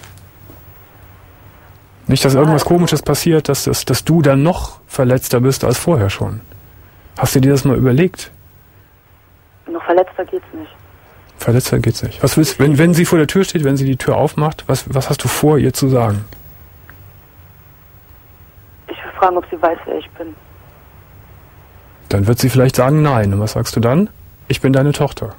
Nicht, dass irgendwas Komisches passiert, dass, dass, dass du dann noch verletzter bist als vorher schon. Hast du dir das mal überlegt? Noch verletzter geht's nicht. Verletzter geht's nicht. Was willst, wenn, wenn sie vor der Tür steht, wenn sie die Tür aufmacht, was, was hast du vor, ihr zu sagen? Ich will fragen, ob sie weiß, wer ich bin. Dann wird sie vielleicht sagen nein. Und was sagst du dann? Ich bin deine Tochter.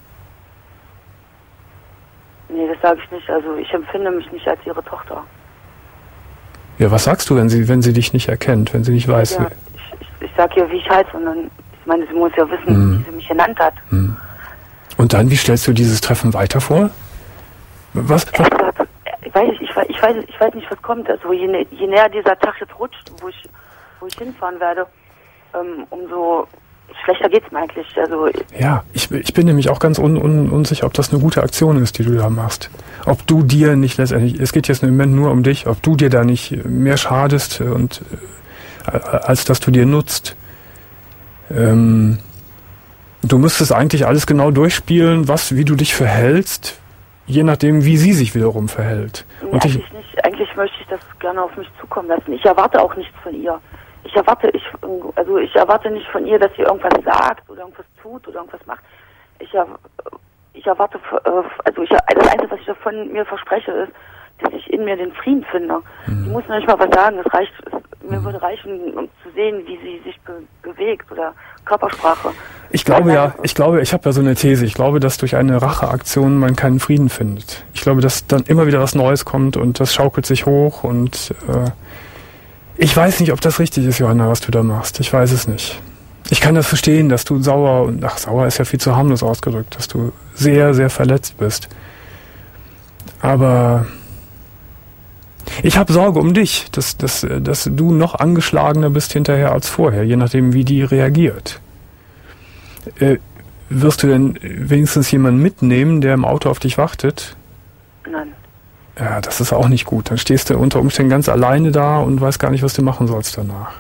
Nee, das sage ich nicht. Also ich empfinde mich nicht als ihre Tochter. Ja, was sagst du, wenn sie, wenn sie dich nicht erkennt, wenn sie nicht weiß? Ja, ich, ich, ich sage ihr, wie ich heiße. Und dann, ich meine, sie muss ja wissen, Hm. wie sie mich genannt hat. Hm. Und dann, wie stellst du dieses Treffen weiter vor? Was? was? Ehrlich gesagt, Ich weiß, ich, weiß, ich, weiß, ich weiß nicht, was kommt. Also je, nä- je näher dieser Tag jetzt rutscht, wo ich, wo ich hinfahren werde, ähm, umso schlechter geht's mir eigentlich. Also Ja, ich, ich bin nämlich auch ganz un, un, unsicher, ob das eine gute Aktion ist, die du da machst. Ob du dir nicht letztendlich, es geht jetzt im Moment nur um dich, ob du dir da nicht mehr schadest und äh, als dass du dir nutzt. Ähm, du müsstest eigentlich alles genau durchspielen, was, wie du dich verhältst, je nachdem, wie sie sich wiederum verhält. nee, Und ich, eigentlich nicht. Eigentlich möchte ich das gerne auf mich zukommen lassen. Ich erwarte auch nichts von ihr. Ich erwarte, ich, also ich erwarte nicht von ihr, dass sie irgendwas sagt oder irgendwas tut oder irgendwas macht. Ich, er, ich erwarte, also ich, das Einzige, was ich davon mir verspreche, ist, dass ich in mir den Frieden finde. Mhm. Sie muss noch nicht mal was sagen. Es reicht, es, mir würde reichen, um zu sehen, wie sie sich be, bewegt oder Körpersprache. Ich glaube ja, ich glaube, ich habe ja so eine These. Ich glaube, dass durch eine Racheaktion man keinen Frieden findet. Ich glaube, dass dann immer wieder was Neues kommt und das schaukelt sich hoch und äh, ich weiß nicht, ob das richtig ist, Johanna, was du da machst. Ich weiß es nicht. Ich kann das verstehen, dass du sauer und ach, sauer ist ja viel zu harmlos ausgedrückt, dass du sehr, sehr verletzt bist. Aber ich habe Sorge um dich, dass, dass, dass du noch angeschlagener bist hinterher als vorher, je nachdem, wie die reagiert. Äh, wirst du denn wenigstens jemanden mitnehmen, der im Auto auf dich wartet? Nein. Ja, das ist auch nicht gut. Dann stehst du unter Umständen ganz alleine da und weißt gar nicht, was du machen sollst danach.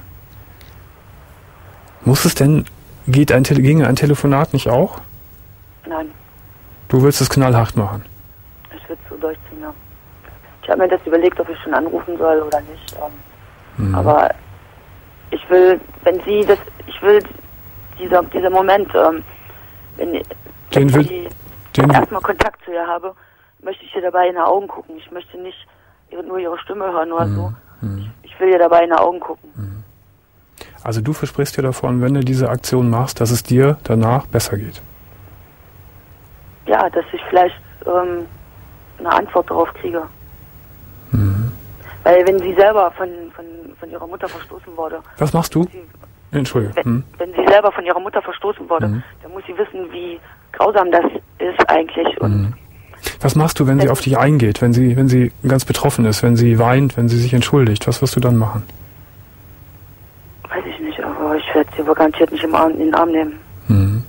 Muss es denn, geht ein, Tele- ginge ein Telefonat nicht auch? Nein. Du willst es knallhart machen? Ich würde es so durchziehen, ja. Ich habe mir das überlegt, ob ich schon anrufen soll oder nicht. Ähm, Mhm. Aber ich will, wenn sie das, ich will dieser dieser Moment, ähm, wenn, Den wenn will- ich den- erstmal Kontakt zu ihr habe, möchte ich ihr dabei in die Augen gucken. Ich möchte nicht ihre, nur ihre Stimme hören oder so. Mhm. Ich will ihr dabei in die Augen gucken. Also du versprichst dir davon, wenn du diese Aktion machst, dass es dir danach besser geht. Ja, dass ich vielleicht ähm, eine Antwort darauf kriege. Mhm. Weil wenn sie selber von, von, von ihrer Mutter verstoßen wurde, Was machst du? sie, Entschuldige. wenn, Hm. wenn sie selber von ihrer Mutter verstoßen wurde, Mhm. dann muss sie wissen, wie grausam das ist eigentlich. Und Mhm. Was machst du, wenn sie Wenn- auf dich eingeht, wenn sie, wenn sie ganz betroffen ist, wenn sie weint, wenn sie sich entschuldigt? Was wirst du dann machen? weiß ich nicht, aber ich werde sie aber garantiert nicht im Arm, in den Arm nehmen. Mhm.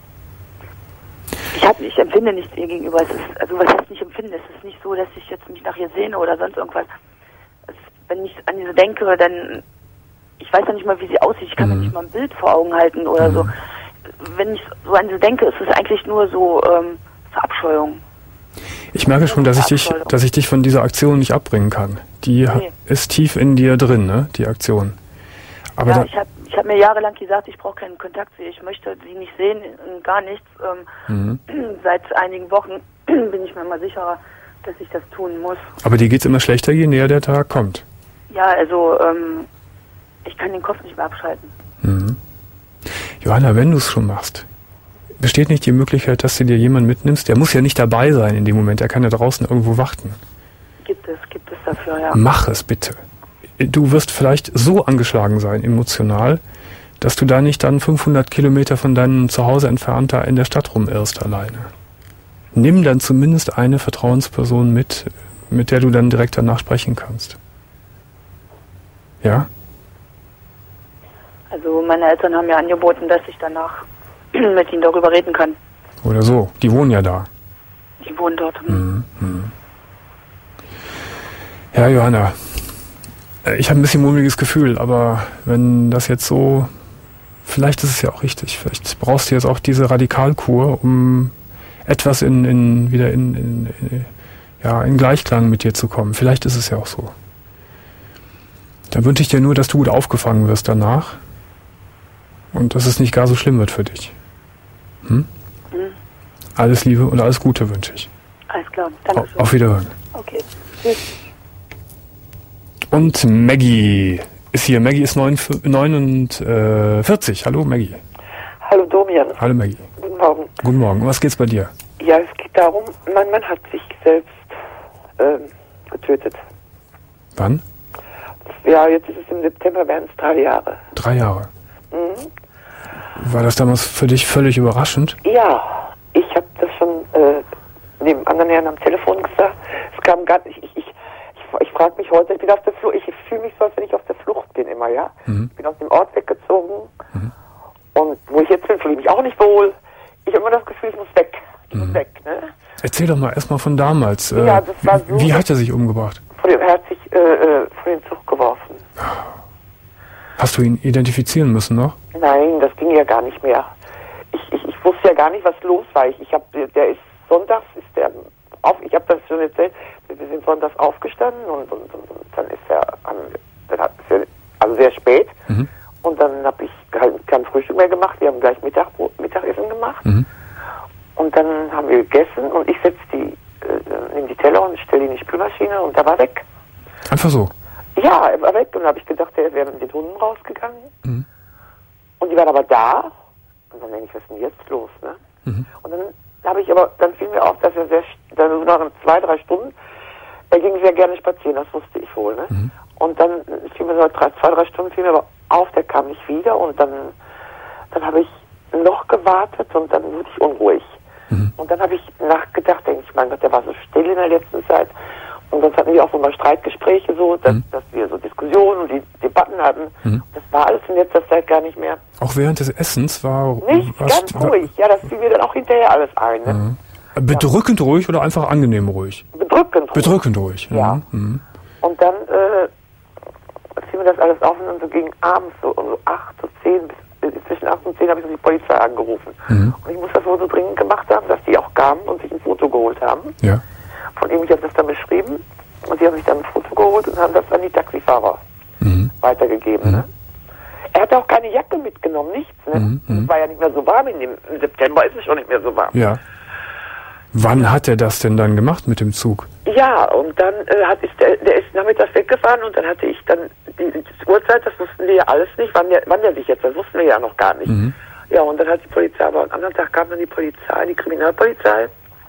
Ich, hab, ich empfinde nichts ihr gegenüber. Es ist, also was heißt nicht empfinden? Es ist nicht so, dass ich jetzt mich nach ihr sehne oder sonst irgendwas. Es, wenn ich an sie denke, dann, ich weiß ja nicht mal, wie sie aussieht. Ich kann Mhm. mir nicht mal ein Bild vor Augen halten oder Mhm. so. Wenn ich so an sie denke, ist es eigentlich nur so ähm, Verabscheuung. Ich merke schon, dass ich dich, dass ich dich von dieser Aktion nicht abbringen kann. Die ha- Nee. ist tief in dir drin, ne? Die Aktion. Aber ja, da, ich habe ich hab mir jahrelang gesagt, ich brauche keinen Kontakt zu ihr. Ich möchte sie nicht sehen, äh, gar nichts. Ähm, Mhm. Seit einigen Wochen bin ich mir mal sicherer, dass ich das tun muss. aber dir geht's immer schlechter, je näher der Tag kommt. Ja, also ähm, ich kann den Kopf nicht mehr abschalten. Mhm. Johanna, wenn du es schon machst, besteht nicht die Möglichkeit, dass du dir jemanden mitnimmst? Der muss ja nicht dabei sein in dem Moment, er kann ja draußen irgendwo warten. Gibt es, gibt es dafür, ja. Mach es bitte. Du wirst vielleicht so angeschlagen sein, emotional, dass du da nicht dann fünfhundert Kilometer von deinem Zuhause entfernt da in der Stadt rumirrst alleine. Nimm dann zumindest eine Vertrauensperson mit, mit der du dann direkt danach sprechen kannst. Ja? Also meine Eltern haben mir angeboten, dass ich danach mit ihnen darüber reden kann. Oder so. Die wohnen ja da. Die wohnen dort. Mhm. Mhm. Ja, Johanna. Ich habe ein bisschen mulmiges Gefühl, aber wenn das jetzt so... Vielleicht ist es ja auch richtig. Vielleicht brauchst du jetzt auch diese Radikalkur, um etwas in, in wieder in, in, in, ja, in Gleichklang mit dir zu kommen. Vielleicht ist es ja auch so. Dann wünsche ich dir nur, dass du gut aufgefangen wirst danach und dass es nicht gar so schlimm wird für dich. Hm? Mhm. Alles Liebe und alles Gute wünsche ich. Alles klar, danke schön. Auf Wiederhören. Okay, tschüss. Und Maggie ist hier. Maggie ist neunundvierzig. Hallo Maggie. Hallo Domian. Hallo Maggie. Guten Morgen. Guten Morgen. Was geht's bei dir? Ja, es geht darum, mein Mann hat sich selbst ähm, getötet. Wann? Ja, jetzt ist es im September, werden es drei Jahre. Drei Jahre. Mhm. War das damals für dich völlig überraschend? Ja, ich habe das schon äh, neben anderen Herren am Telefon gesagt. Es kam gar nicht, ich, ich, ich, ich frage mich heute, ich bin auf der Flucht, ich fühle mich so, als wenn ich auf der Flucht bin immer, ja. Mhm. Ich bin aus dem Ort weggezogen mhm. und wo ich jetzt bin, fühle ich mich auch nicht wohl. Ich habe immer das Gefühl, ich muss weg. Ich mhm. muss weg, ne? Erzähl doch mal erstmal von damals. Ja, das war so. Wie hat er sich umgebracht? Vor dem, er hat sich äh, äh, vor den Zug geworfen. Hast du ihn identifizieren müssen noch? Nein, das ging ja gar nicht mehr. Ich, ich, ich wusste ja gar nicht, was los war. Ich, ich hab, der ist sonntags, ist der auf, ich habe das schon erzählt, wir sind sonntags aufgestanden und, und, und, und dann ist er, an, dann hat er also sehr spät mhm. und dann habe ich kein, kein Frühstück mehr gemacht. Wir haben gleich Mittag, Mittagessen gemacht mhm. und dann haben wir gegessen und ich setze die, äh, nehme die Teller und stelle die in die Spülmaschine und er war weg. Einfach so? Ja, er war weg und dann habe ich gedacht, er wäre mit den Hunden rausgegangen. Mhm. Und die waren aber da. Und dann denke ich, was ist denn jetzt los, ne? Mhm. Und dann habe ich aber, dann fiel mir auf, dass er sehr, dann nach zwei, drei Stunden, er ging sehr gerne spazieren, das wusste ich wohl, ne? Mhm. Und dann fiel mir so drei, zwei, drei Stunden fiel mir aber auf, der kam nicht wieder und dann, dann habe ich noch gewartet und dann wurde ich unruhig. Mhm. Und dann habe ich nachgedacht, denke ich, mein Gott, der war so still in der letzten Zeit. Und sonst hatten wir auch so mal Streitgespräche so, dass, mhm. dass wir so Diskussionen und die Debatten hatten. Mhm. Das war alles in letzter Zeit gar nicht mehr. Auch während des Essens war... Nicht, ganz war, ruhig. Ja, das fiel mir dann auch hinterher alles ein. Ne? Mhm. Bedrückend ja. ruhig oder einfach angenehm ruhig? Bedrückend ruhig. Bedrückend ruhig, ja. ja. Mhm. Und dann äh, fiel mir das alles auf und dann so gegen abends, so, so acht, so zehn, bis, äh, zwischen acht und zehn habe ich so die Polizei angerufen. Mhm. Und ich muss das wohl so dringend gemacht haben, dass die auch kamen und sich ein Foto geholt haben. Ja. Von ihm, ich habe das dann beschrieben und sie haben sich dann ein Foto geholt und haben das an die Taxifahrer mhm. weitergegeben. Mhm. Ne? Er hatte auch keine Jacke mitgenommen, nichts. Ne? Mhm. Es war ja nicht mehr so warm, in dem, im September ist es schon nicht mehr so warm. Ja. Wann hat er das denn dann gemacht mit dem Zug? Ja, und dann äh, hat ist der, der ist nachmittags weggefahren und dann hatte ich dann die, die Uhrzeit, das wussten wir ja alles nicht, wann der, wann der sich jetzt, das wussten wir ja noch gar nicht. Mhm. Ja, und dann hat die Polizei, aber am anderen Tag kam dann die Polizei, die Kriminalpolizei.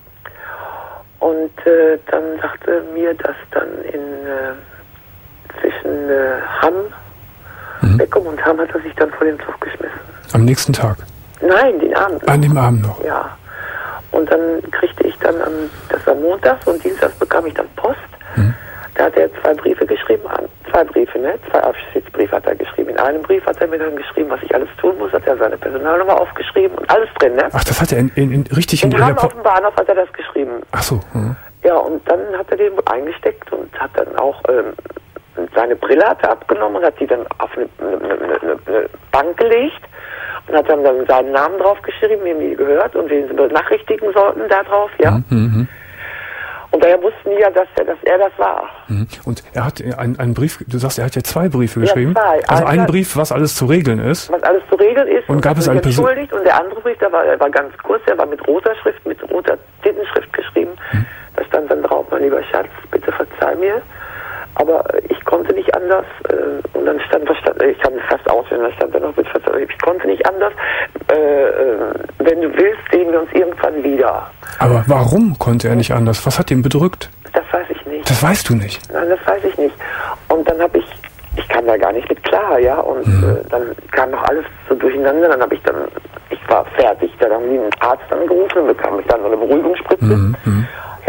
Und äh, dann sagte mir, dass dann in äh, zwischen äh, Hamm, mhm. Beckum und Hamm hat er sich dann vor den Zug geschmissen. Am nächsten Tag? Nein, den Abend. An dem Abend noch? Ja. Und dann kriegte ich dann, am, das war montags und dienstags bekam ich dann Post. Mhm. Da hat er zwei Briefe geschrieben, zwei Briefe, ne? Zwei Abschiedsbriefe hat er geschrieben. In einem Brief hat er mir dann geschrieben, was ich alles tun muss, hat er seine Personalnummer aufgeschrieben und alles drin, ne? Ach, das hat er in, in, in richtig in, in Hamm auf dem Bahnhof hat er das geschrieben. Ach so. Mhm. Ja, und dann hat er den eingesteckt und hat dann auch ähm, seine Brille hat er abgenommen und hat die dann auf eine, eine, eine, eine Bank gelegt und hat dann, dann seinen Namen draufgeschrieben, wem die gehört und wen sie benachrichtigen sollten da drauf, ja. Mhm. Und daher wussten die ja, dass er, dass er das war. Mhm. Und er hat einen, einen Brief, du sagst, er hat ja zwei Briefe geschrieben. Ja, zwei. Also einen Brief, was alles zu regeln ist. Was alles zu regeln ist. Und, und gab es eine Person? Entschuldigt. Und der andere Brief, der war, der war ganz kurz, der war mit roter Schrift, mit roter Tintenschrift geschrieben. Mhm. Da stand dann drauf, mein lieber Schatz, bitte verzeih mir. Aber ich konnte nicht anders. Äh, und dann stand, was stand, ich kann es fast auswählen, da stand dann noch, bitte verzeih, ich konnte nicht anders. Äh, äh, wenn du willst, sehen wir uns irgendwann wieder. Aber warum konnte er nicht anders? Was hat ihn bedrückt? Das weiß ich nicht. Das weißt du nicht? Nein, das weiß ich nicht. Und dann habe ich, ich kam da gar nicht mit klar, ja. Und mhm. äh, dann kam noch alles so durcheinander. Dann habe ich dann, ich war fertig. Dann haben die einen Arzt angerufen und bekam ich dann so eine Beruhigungsspritze. Mhm.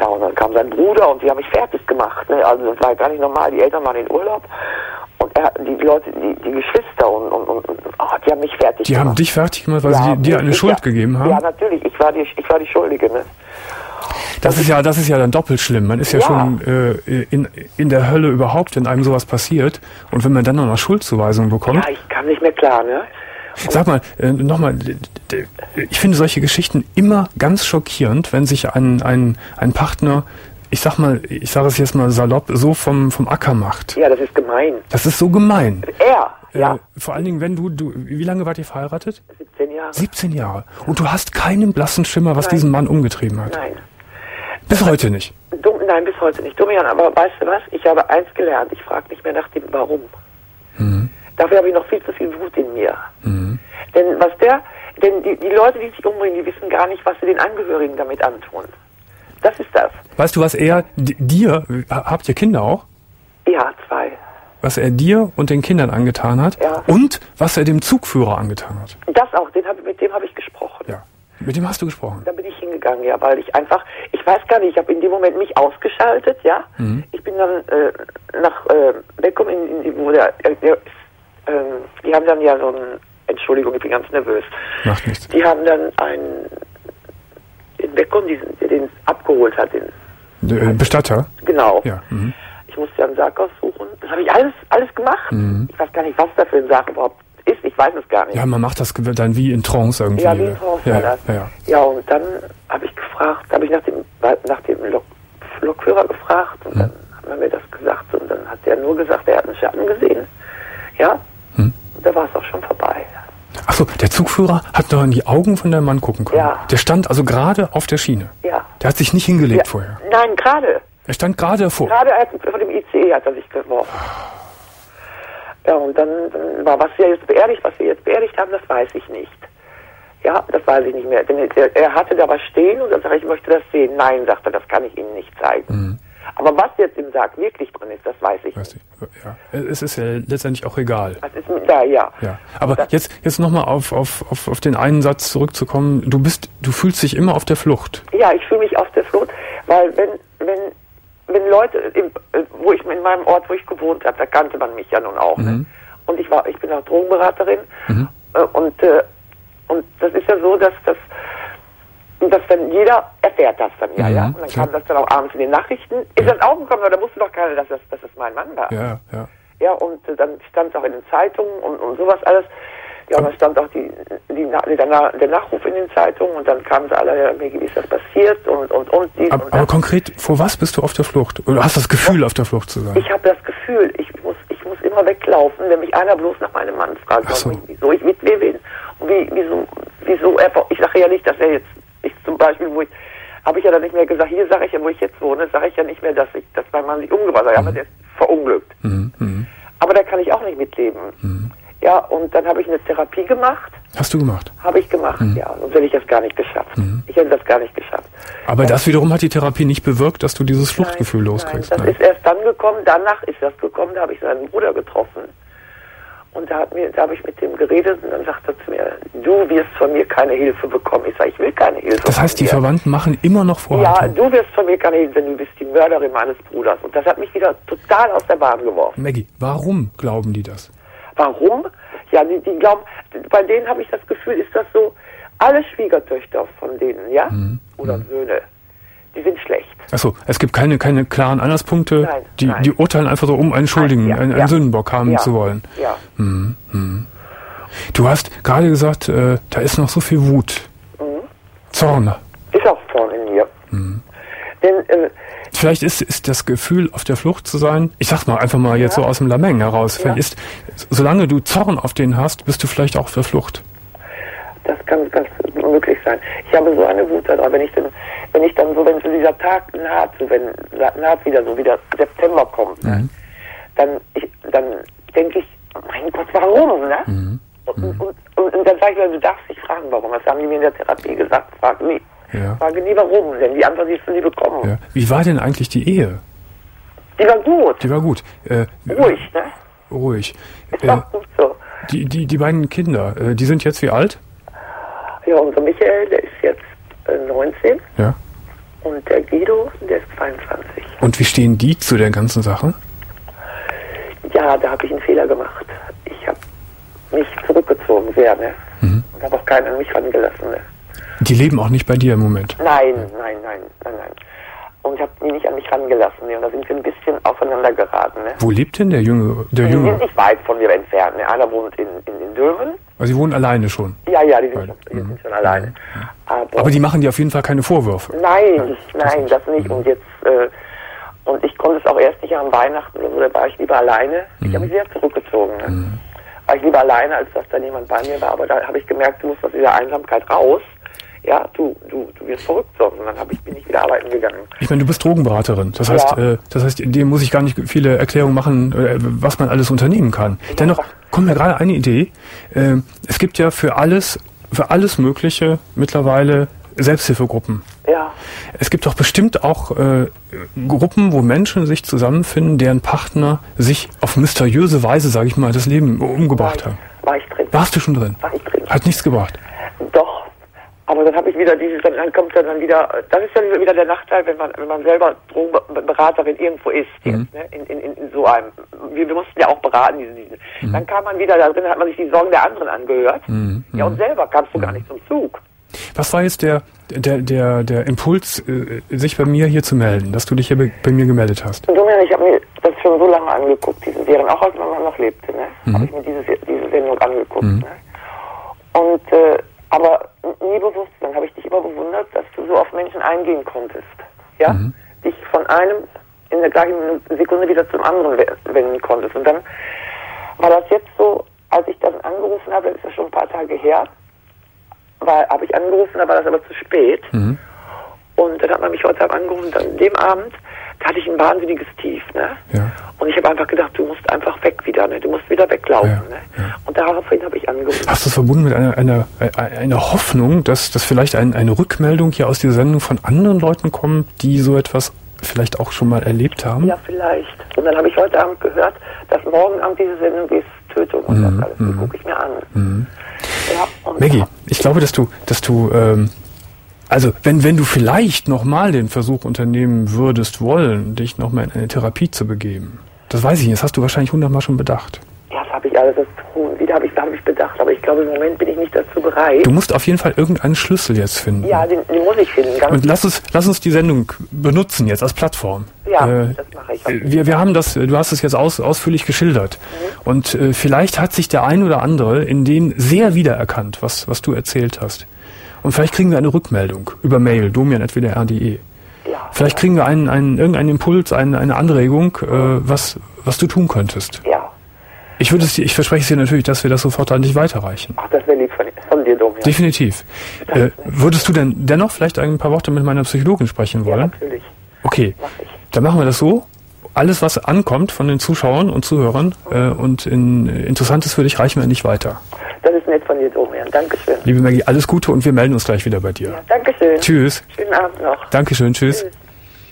Ja, und dann kam sein Bruder und die haben mich fertig gemacht. Ne? Also das war gar nicht normal. Die Eltern waren in Urlaub und er, die Leute, die, die Geschwister und, und, und oh, die haben mich fertig Die gemacht. haben dich fertig gemacht, weil ja, sie dir eine ich, Schuld ja, gegeben haben? Ja, natürlich. Ich war die, ich war die Schuldige. Ne? Das ist ja, das ist ja dann doppelt schlimm. Man ist ja, Ja. schon äh, in, in der Hölle überhaupt, wenn einem sowas passiert. Und wenn man dann noch eine Schuldzuweisung bekommt. Ja, ich kam nicht mehr klar, ne? Sag mal, äh, nochmal, ich finde solche Geschichten immer ganz schockierend, wenn sich ein, ein, ein Partner, ich sag mal, ich sage es jetzt mal salopp, so vom, vom Acker macht. Ja, das ist gemein. Das ist so gemein. Er, ja. Äh, vor allen Dingen, wenn du, du, wie lange wart ihr verheiratet? siebzehn Jahre. siebzehn Jahre. Und du hast keinen blassen Schimmer, was Nein. diesen Mann umgetrieben hat. Nein. Bis heute nicht. Dumm, nein, bis heute nicht. Domian, aber weißt du was? Ich habe eins gelernt. Ich frage nicht mehr nach dem Warum. Mhm. Dafür habe ich noch viel zu viel Wut in mir. Mhm. Denn was der, denn die, die Leute, die sich umbringen, die wissen gar nicht, was sie den Angehörigen damit antun. Das ist das. Weißt du, was er d- dir, habt ihr Kinder auch? Ja, zwei. Was er dir und den Kindern angetan hat Ja. und was er dem Zugführer angetan hat. Das auch, den hab, mit dem habe ich gesprochen. Ja. Mit dem hast du gesprochen. Da bin ich hingegangen, ja, weil ich einfach, ich weiß gar nicht, ich habe in dem Moment mich ausgeschaltet, ja. Mhm. Ich bin dann äh, nach äh, weggekommen, in, in die, wo der, der, der ähm, die haben dann ja so ein, Entschuldigung, ich bin ganz nervös. Macht nichts. Die haben dann einen, in Beckum, diesen, der den abgeholt hat, den, Äh, Bestatter? genau. Ja. Mhm. Ich musste ja einen Sarg aussuchen. Das habe ich alles, alles gemacht. Mhm. Ich weiß gar nicht, was da für ein Sarg überhaupt ist. Ich weiß es gar nicht. Ja, man macht das dann wie in Trance irgendwie. Ja, wie in Trance ja, war das. Ja, ja. Ja, und dann habe ich gefragt, habe ich nach dem, nach dem Lok, Lokführer gefragt und Hm. dann hat er mir das gesagt und dann hat er nur gesagt, er hat einen Schatten gesehen. Ja, Hm. und da war es auch schon vorbei. Achso, der Zugführer hat noch in die Augen von dem Mann gucken können. Ja. Der stand also gerade auf der Schiene. Ja. Der hat sich nicht hingelegt ja. vorher. Nein, gerade. Er stand gerade davor. Gerade als vor dem I C E hat er sich geworfen. Ja, und dann, dann war, was wir jetzt beerdigt, was wir jetzt beerdigt haben, das weiß ich nicht. Ja, das weiß ich nicht mehr. Denn er, er hatte da was stehen und dann sage ich, ich möchte das sehen. Nein, sagt er, das kann ich Ihnen nicht zeigen. Mhm. Aber was jetzt im Sarg wirklich drin ist, das weiß ich Weiß nicht. ich. Ja. Es ist ja letztendlich auch egal. Das ist mit da, ja. Ja. Aber Das- jetzt, jetzt nochmal auf, auf, auf, auf den einen Satz zurückzukommen. Du bist, du fühlst dich immer auf der Flucht. Ja, ich fühle mich auf der Flucht, weil wenn, wenn, wenn Leute, im, äh, wo ich in meinem Ort, wo ich gewohnt habe, da kannte man mich ja nun auch. Mhm. Ne? Und ich war, ich bin auch Drogenberaterin. Mhm. Äh, und, äh, und das ist ja so, dass das, dass dann jeder erfährt das dann ja, Mhm, ja. Und dann klar. kam das dann auch abends in den Nachrichten. Ist das aufgekommen, aber da wusste doch keiner, dass das, dass das mein Mann war. Ja, ja. Ja, und äh, dann stand es auch in den Zeitungen und, und sowas alles. Ja, und dann stand auch die, die, Na- der, Na- der Nachruf in den Zeitungen und dann kamen sie alle, ja, mir wie ist das passiert und, und, und dies Aber, und aber das. konkret, vor was bist du auf der Flucht? Oder hast du das Gefühl, auf der Flucht zu sein? Ich habe das Gefühl, ich muss, ich muss immer weglaufen, wenn mich einer bloß nach meinem Mann fragt, Ach so. warum ich, wieso ich Witwe bin und wie, wieso, wieso er, ich sage ja nicht, dass er jetzt, ich zum Beispiel, wo ich, habe ich ja dann nicht mehr gesagt, hier sage ich ja, wo ich jetzt wohne, sage ich ja nicht mehr, dass ich, dass mein Mann sich umgebracht hat, aber der ist verunglückt. Mhm. Mhm. Aber da kann ich auch nicht mitleben. Mhm. Ja, und dann habe ich eine Therapie gemacht. Hast du gemacht? Habe ich gemacht, Mhm. ja. Sonst hätte ich das gar nicht geschafft. Mhm. Ich hätte das gar nicht geschafft. Aber das wiederum hat die Therapie nicht bewirkt, dass du dieses Fluchtgefühl nein, loskriegst. Nein, das ist erst dann gekommen, danach ist das gekommen, da habe ich seinen Bruder getroffen. Und da, hat mir, da habe ich mit dem geredet und dann sagt er zu mir, du wirst von mir keine Hilfe bekommen. Ich sage, ich will keine Hilfe Das heißt, von die dir. Verwandten machen immer noch Ja, Vorhaltungen. du wirst von mir keine Hilfe, denn du bist die Mörderin meines Bruders. Und das hat mich wieder total aus der Bahn geworfen. Maggie, warum glauben die das? Warum? Ja, die, die glauben, bei denen habe ich das Gefühl, ist das so, alle Schwiegertöchter von denen, ja, Mhm. oder Söhne, die sind schlecht. Achso, es gibt keine, keine klaren Anlasspunkte. Nein, die, nein. die urteilen einfach so, um einen Schuldigen, Ja, einen, ja. einen Sündenbock haben Ja. zu wollen. Ja. Mhm. Mhm. Du hast gerade gesagt, äh, da ist noch so viel Wut. Mhm. Zorn. Ist auch vorne in mir. Mhm. Denn, äh, Vielleicht ist, ist das Gefühl, auf der Flucht zu sein, ich sag mal einfach mal jetzt Ja. so aus dem Lameng heraus, Ja. vielleicht ist, solange du Zorn auf den hast, bist du vielleicht auch auf der Flucht. das kann ganz möglich sein. Ich habe so eine Wut daran, wenn ich dann, wenn ich dann so, wenn so dieser Tag naht, so wenn naht wieder so wieder September kommt, ne, Mhm. dann ich, dann denke ich, mein Gott, warum, ne? Mhm. Und, und, und, und dann sage ich mir, du darfst dich fragen, warum. Das haben die mir in der Therapie gesagt. Frag nie. Ja. Frage nie, warum. Denn die Antwort wirst du nie bekommen. Ja. Wie war denn eigentlich die Ehe? Die war gut. Die war gut. Äh, Ruhig, ne? Ruhig. Ist Äh, doch gut so. die, die, die beiden Kinder, äh, die sind jetzt wie alt? Ja, unser Michael, der ist jetzt äh, neunzehn. Ja. Und der Guido, der ist zweiundzwanzig. Und wie stehen die zu der ganzen Sache? Ja, da habe ich einen Fehler gemacht. Ich habe mich zurückgezogen, sehr, ne? Mhm. Und habe auch keinen an mich rangelassen, ne? Die leben auch nicht bei dir im Moment? Nein, nein, nein, nein, nein. Und ich habe die nicht an mich rangelassen, ne? Und da sind wir ein bisschen aufeinander geraten, ne? Wo lebt denn der Junge? Der die Junge? sind nicht weit von mir entfernt, ne? Einer wohnt in, in, in Dülmen. Also sie wohnen alleine schon? Ja, ja, die sind, schon, die mhm. sind schon alleine. Mhm. Aber, Aber die machen dir auf jeden Fall keine Vorwürfe? Nein, nein, das nicht. Und jetzt, äh, und ich konnte es auch erst nicht an Weihnachten oder so, da war ich lieber alleine. Mhm. Ich habe mich sehr zurückgezogen, ne? Mhm. War ich lieber alleine, als dass da jemand bei mir war. Aber da habe ich gemerkt, du musst aus dieser Einsamkeit raus. Ja, du, du, du wirst verrückt sonst. Und dann hab ich, bin ich wieder arbeiten gegangen. Ich meine, du bist Drogenberaterin. Das heißt, ja. äh, das heißt, dem muss ich gar nicht viele Erklärungen machen, äh, was man alles unternehmen kann. Ja. Dennoch kommt mir gerade eine Idee. Äh, es gibt ja für alles, für alles Mögliche mittlerweile Selbsthilfegruppen. Ja. Es gibt doch bestimmt auch äh, Gruppen, wo Menschen sich zusammenfinden, deren Partner sich auf mysteriöse Weise, sage ich mal, das Leben umgebracht haben. War ich drin. Warst du schon drin? War ich drin. Hat nichts gebracht? Doch. Aber dann habe ich wieder dieses, dann, dann kommt dann wieder, das ist dann wieder der Nachteil, wenn man wenn man selber Drogenberaterin irgendwo ist, mhm. jetzt, ne, in, in, in so einem, wir, wir mussten ja auch beraten, diesen, diesen. Mhm. Dann kam man wieder da drin, hat man sich die Sorgen der anderen angehört, mhm. ja, und selber kamst du mhm. gar nicht zum Zug. Was war jetzt der der der der Impuls, äh, sich bei mir hier zu melden, dass du dich hier bei, bei mir gemeldet hast? Und Domian, ich habe mir das schon so lange angeguckt, diese Serien, auch als Mama noch lebte, ne, mhm. habe ich mir diese diese Sendung angeguckt, mhm. ne, und äh, aber nie bewusst, dann habe ich dich immer bewundert, dass du so auf Menschen eingehen konntest. Ja? Mhm. Dich von einem in der gleichen Sekunde wieder zum anderen wenden konntest. Und dann war das jetzt so, als ich dann angerufen habe, das ist ja schon ein paar Tage her, habe ich angerufen, da war das aber zu spät. Mhm. Und dann hat man mich heute Abend angerufen, und an dem Abend, da hatte ich ein wahnsinniges Tief, ne? Ja. Und ich habe einfach gedacht, du musst einfach weg wieder, ne? Du musst wieder weglaufen, ja, ne? Ja. Und daraufhin habe ich angerufen. Hast du es verbunden mit einer, einer, einer Hoffnung, dass, dass vielleicht ein, eine Rückmeldung hier aus dieser Sendung von anderen Leuten kommt, die so etwas vielleicht auch schon mal erlebt haben? Ja, vielleicht. Und dann habe ich heute Abend gehört, dass morgen Abend diese Sendung ist, Tötung und mhm. das alles. Mhm. Die gucke ich mir an. Mhm. Ja, Maggie, ich glaube, dass du, dass du, ähm, also wenn, wenn du vielleicht nochmal den Versuch unternehmen würdest wollen, dich nochmal in eine Therapie zu begeben, das weiß ich nicht, das hast du wahrscheinlich hundertmal schon bedacht. Ja, das habe ich alles, das tun. Wieder habe ich, hab ich bedacht, aber ich glaube, im Moment bin ich nicht dazu bereit. Du musst auf jeden Fall irgendeinen Schlüssel jetzt finden. Ja, den, den muss ich finden. Ganz Und lass uns, lass uns die Sendung benutzen jetzt als Plattform. Ja, äh, das mache ich. Wir, wir haben das, du hast es jetzt aus, ausführlich geschildert. Mhm. Und äh, vielleicht hat sich der ein oder andere in denen sehr wiedererkannt, was, was du erzählt hast. Und vielleicht kriegen wir eine Rückmeldung über Mail, domian at w d r punkt d e. Ja, vielleicht ja. kriegen wir einen, einen, irgendeinen Impuls, eine, eine Anregung, äh, was, was du tun könntest. Ja. Ich würde es dir, ich verspreche es dir natürlich, dass wir das sofort an dich weiterreichen. Ach, das wäre lieb von, von dir, Domian. Definitiv. Äh, würdest du denn dennoch vielleicht ein paar Worte mit meiner Psychologin sprechen wollen? Ja, natürlich. Okay. Mach ich. Dann machen wir das so. Alles, was ankommt von den Zuschauern und Zuhörern äh, und in, Interessantes für dich, reichen wir nicht weiter. Das ist nett von dir, Domian. Dankeschön. Liebe Maggie, alles Gute und wir melden uns gleich wieder bei dir. Ja, Dankeschön. Tschüss. Schönen Abend noch. Dankeschön, tschüss. tschüss.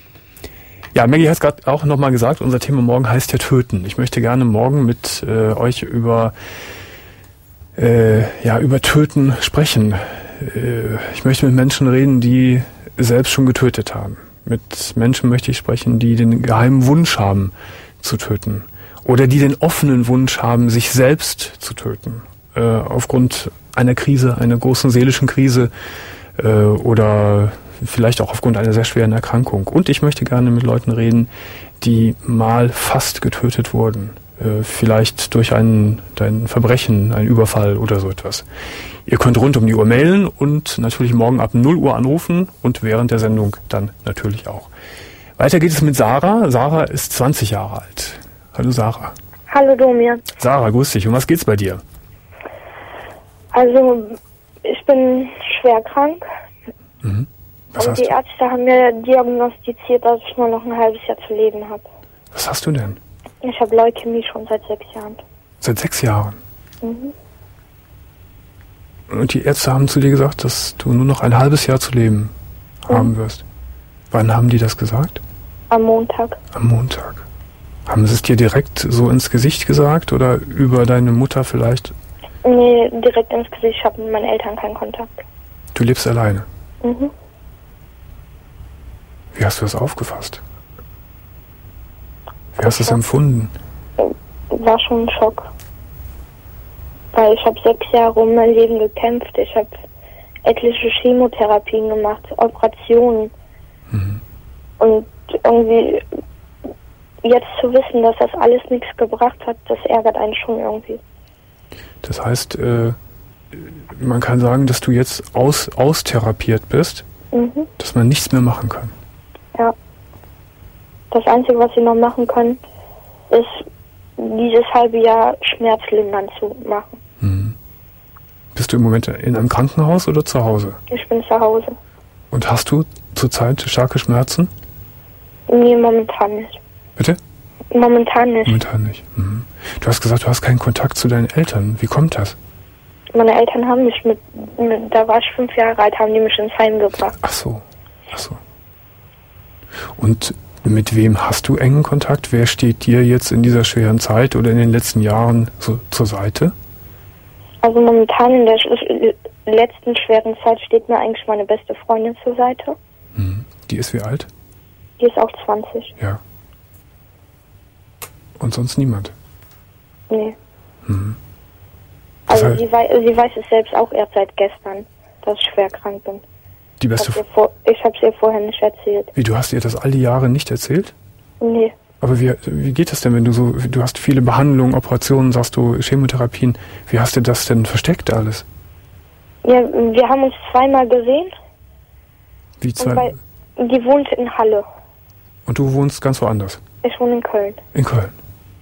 Ja, Maggie hat es gerade auch nochmal gesagt, unser Thema morgen heißt ja Töten. Ich möchte gerne morgen mit äh, euch über, äh, ja, über Töten sprechen. Äh, ich möchte mit Menschen reden, die selbst schon getötet haben. Mit Menschen möchte ich sprechen, die den geheimen Wunsch haben, zu töten. Oder die den offenen Wunsch haben, sich selbst zu töten. Äh, aufgrund einer Krise, einer großen seelischen Krise äh, oder vielleicht auch aufgrund einer sehr schweren Erkrankung. Und ich möchte gerne mit Leuten reden, die mal fast getötet wurden. Äh, vielleicht durch ein, ein Verbrechen, ein Überfall oder so etwas. Ihr könnt rund um die Uhr mailen und natürlich morgen ab null Uhr anrufen und während der Sendung dann natürlich auch. Weiter geht es mit Sarah. Sarah ist zwanzig Jahre alt. Hallo Sarah. Hallo Domian. Sarah, grüß dich. Um was geht's bei dir? Also, ich bin schwer krank. Mhm. Was und hast die du? Ärzte haben mir diagnostiziert, dass ich nur noch ein halbes Jahr zu leben habe. Was hast du denn? Ich habe Leukämie schon seit sechs Jahren. Seit sechs Jahren? Mhm. Und die Ärzte haben zu dir gesagt, dass du nur noch ein halbes Jahr zu leben mhm. haben wirst. Wann haben die das gesagt? Am Montag. Am Montag. Haben sie es dir direkt so ins Gesicht gesagt oder über deine Mutter vielleicht? Nee, direkt ins Gesicht. Ich habe mit meinen Eltern keinen Kontakt. Du lebst alleine? Mhm. Wie hast du das aufgefasst? Wie hast du es empfunden? War schon ein Schock. Weil ich habe sechs Jahre um mein Leben gekämpft. Ich habe etliche Chemotherapien gemacht, Operationen. Mhm. Und irgendwie jetzt zu wissen, dass das alles nichts gebracht hat, das ärgert einen schon irgendwie. Das heißt, äh, man kann sagen, dass du jetzt aus, austherapiert bist, mhm. dass man nichts mehr machen kann. Ja. Das Einzige, was sie noch machen können, ist dieses halbe Jahr schmerzlindernd zu machen. Mhm. Bist du im Moment in einem Krankenhaus oder zu Hause? Ich bin zu Hause. Und hast du zurzeit starke Schmerzen? Nee, momentan nicht. Bitte? Momentan nicht. Momentan nicht. Mhm. Du hast gesagt, du hast keinen Kontakt zu deinen Eltern. Wie kommt das? Meine Eltern haben mich mit, mit da war ich fünf Jahre alt, haben die mich ins Heim gebracht. Ach so. Ach so. Und mit wem hast du engen Kontakt? Wer steht dir jetzt in dieser schweren Zeit oder in den letzten Jahren so zur Seite? Also momentan in der sch- letzten schweren Zeit steht mir eigentlich meine beste Freundin zur Seite. Mhm. Die ist wie alt? Die ist auch zwanzig. Ja. Und sonst niemand? Nee. Mhm. Also heißt, sie, wei- sie weiß es selbst auch erst seit gestern, dass ich schwer krank bin. Die beste Ich habe vor- ich hab's ihr vorher nicht erzählt. Wie, du hast ihr das all die Jahre nicht erzählt? Nee. Aber wie, wie geht das denn, wenn du so, du hast viele Behandlungen, Operationen, sagst du, Chemotherapien, wie hast du das denn versteckt alles? Ja, wir haben uns zweimal gesehen. Wie zwei? Und bei, die wohnt in Halle. Und du wohnst ganz woanders? Ich wohne in Köln. In Köln.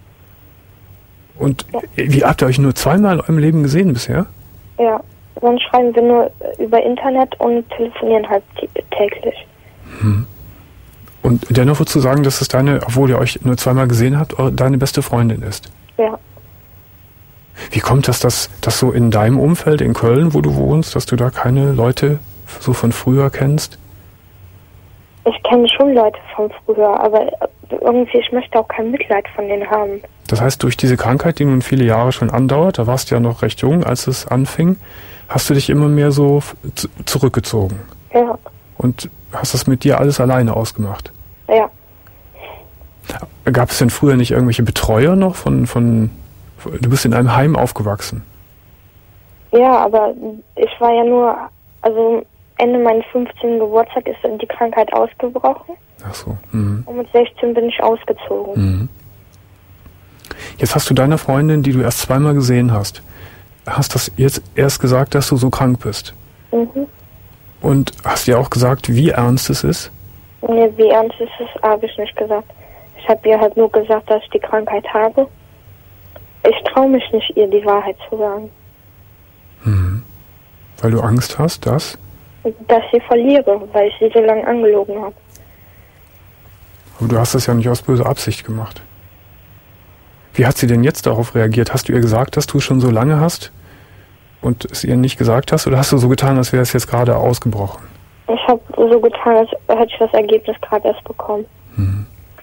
Und ja. Wie habt ihr euch nur zweimal in eurem Leben gesehen bisher? Ja, sonst schreiben wir nur über Internet und telefonieren halt täglich. Hm. Und dennoch würdest du sagen, dass es deine, obwohl ihr euch nur zweimal gesehen habt, deine beste Freundin ist? Ja. Wie kommt das, dass das so in deinem Umfeld in Köln, wo du wohnst, dass du da keine Leute so von früher kennst? Ich kenne schon Leute von früher, aber irgendwie, ich möchte auch kein Mitleid von denen haben. Das heißt, durch diese Krankheit, die nun viele Jahre schon andauert, da warst du ja noch recht jung, als es anfing, hast du dich immer mehr so z- zurückgezogen. Ja. Und hast das mit dir alles alleine ausgemacht? Ja. Gab es denn früher nicht irgendwelche Betreuer noch von, von, du bist in einem Heim aufgewachsen? Ja, aber ich war ja nur, also Ende meines fünfzehnten Geburtstag ist die Krankheit ausgebrochen. Ach so. Mhm. Und mit sechzehn bin ich ausgezogen. Mhm. Jetzt hast du deiner Freundin, die du erst zweimal gesehen hast, hast das jetzt erst gesagt, dass du so krank bist. Mhm. Und hast ihr auch gesagt, wie ernst es ist? Nee, wie ernst ist es, habe ich nicht gesagt. Ich habe ihr halt nur gesagt, dass ich die Krankheit habe. Ich traue mich nicht, ihr die Wahrheit zu sagen. Mhm. Weil du Angst hast, dass? Dass ich sie verliere, weil ich sie so lange angelogen habe. Aber du hast das ja nicht aus böser Absicht gemacht. Wie hat sie denn jetzt darauf reagiert? Hast du ihr gesagt, dass du es schon so lange hast und es ihr nicht gesagt hast? Oder hast du so getan, als wäre es jetzt gerade ausgebrochen? Ich habe so getan, als hätte ich das Ergebnis gerade erst bekommen. Hm.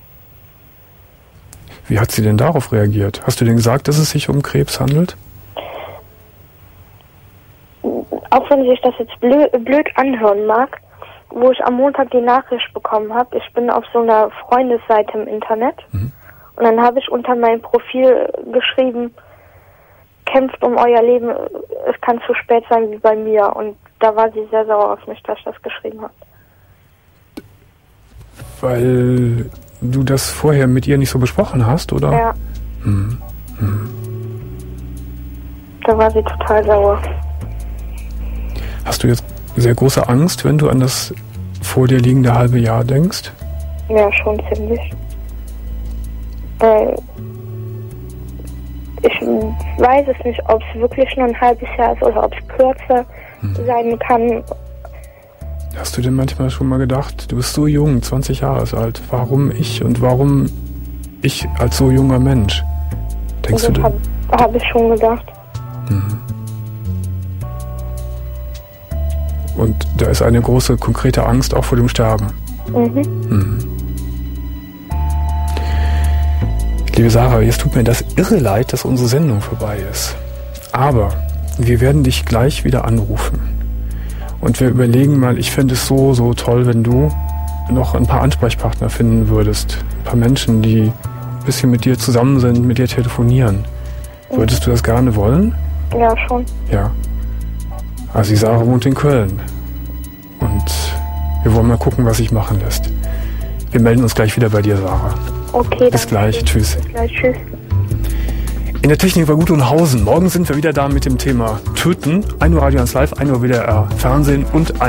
Wie hat sie denn darauf reagiert? Hast du denn gesagt, dass es sich um Krebs handelt? Auch wenn sich das jetzt blöd, blöd anhören mag, wo ich am Montag die Nachricht bekommen habe, ich bin auf so einer Freundesseite im Internet. Mhm. Und dann habe ich unter meinem Profil geschrieben, kämpft um euer Leben, es kann zu spät sein wie bei mir. Und da war sie sehr sauer auf mich, dass ich das geschrieben habe. Weil du das vorher mit ihr nicht so besprochen hast, oder? Ja. Hm. Hm. Da war sie total sauer. Hast du jetzt sehr große Angst, wenn du an das vor dir liegende halbe Jahr denkst? Ja, schon ziemlich. Weil ich weiß es nicht, ob es wirklich nur ein halbes Jahr ist oder ob es kürzer hm. sein kann. Hast du denn manchmal schon mal gedacht, du bist so jung, zwanzig Jahre alt, warum ich und warum ich als so junger Mensch? Denkst also du denn? Habe hab ich schon gedacht. Mhm. Und da ist eine große, konkrete Angst auch vor dem Sterben. Mhm. Mhm. Liebe Sarah, jetzt tut mir das irre leid, dass unsere Sendung vorbei ist. Aber wir werden dich gleich wieder anrufen. Und wir überlegen mal, ich fände es so, so toll, wenn du noch ein paar Ansprechpartner finden würdest, ein paar Menschen, die ein bisschen mit dir zusammen sind, mit dir telefonieren, würdest du das gerne wollen? Ja, schon. Ja. Also die Sarah wohnt in Köln. Und wir wollen mal gucken, was sich machen lässt. Wir melden uns gleich wieder bei dir, Sarah. Okay, bis gleich. Schön. Tschüss. Bis gleich. Tschüss. In der Technik war Gudrun Hausen. Morgen sind wir wieder da mit dem Thema Töten. ein Uhr Radio eins Live, ein Uhr W D R Fernsehen und